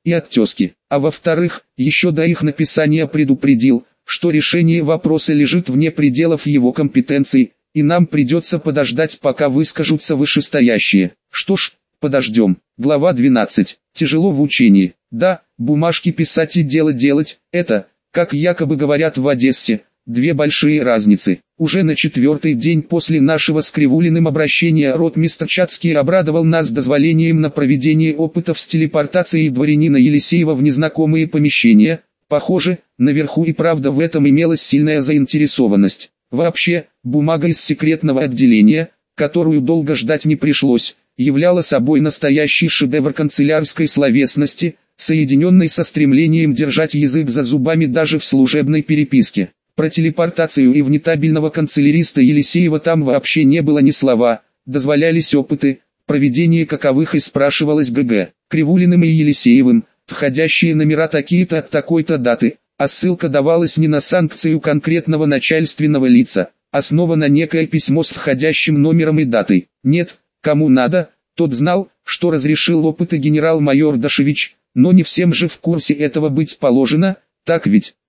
и от тезки. А во-вторых, еще до их написания предупредил, что решение вопроса лежит вне пределов его компетенций, и нам придется подождать, пока выскажутся вышестоящие. Что ж, подождем. Глава двенадцать. Тяжело в учении. Да, бумажки писать и дело делать, это, как якобы говорят в Одессе, две большие разницы. Уже на четвертый день после нашего с Кривулиным обращения ротмистр Чацкий обрадовал нас дозволением на проведение опытов с телепортацией дворянина Елисеева в незнакомые помещения. Похоже, наверху и правда в этом имелась сильная заинтересованность. Вообще, бумага из секретного отделения, которую долго ждать не пришлось, являла собой настоящий шедевр канцелярской словесности, соединенный со стремлением держать язык за зубами даже в служебной переписке. Про телепортацию и внетабельного канцеляриста Елисеева там вообще не было ни слова, дозволялись опыты, проведение каковых и спрашивалось ГГ, Кривулиным и Елисеевым, входящие номера такие-то от такой-то даты, а ссылка давалась не на санкцию конкретного начальственного лица, основа на некое письмо с входящим номером и датой. Нет, кому надо, тот знал, что разрешил опыты генерал-майор Дашевич, но не всем же в курсе этого быть положено, так ведь?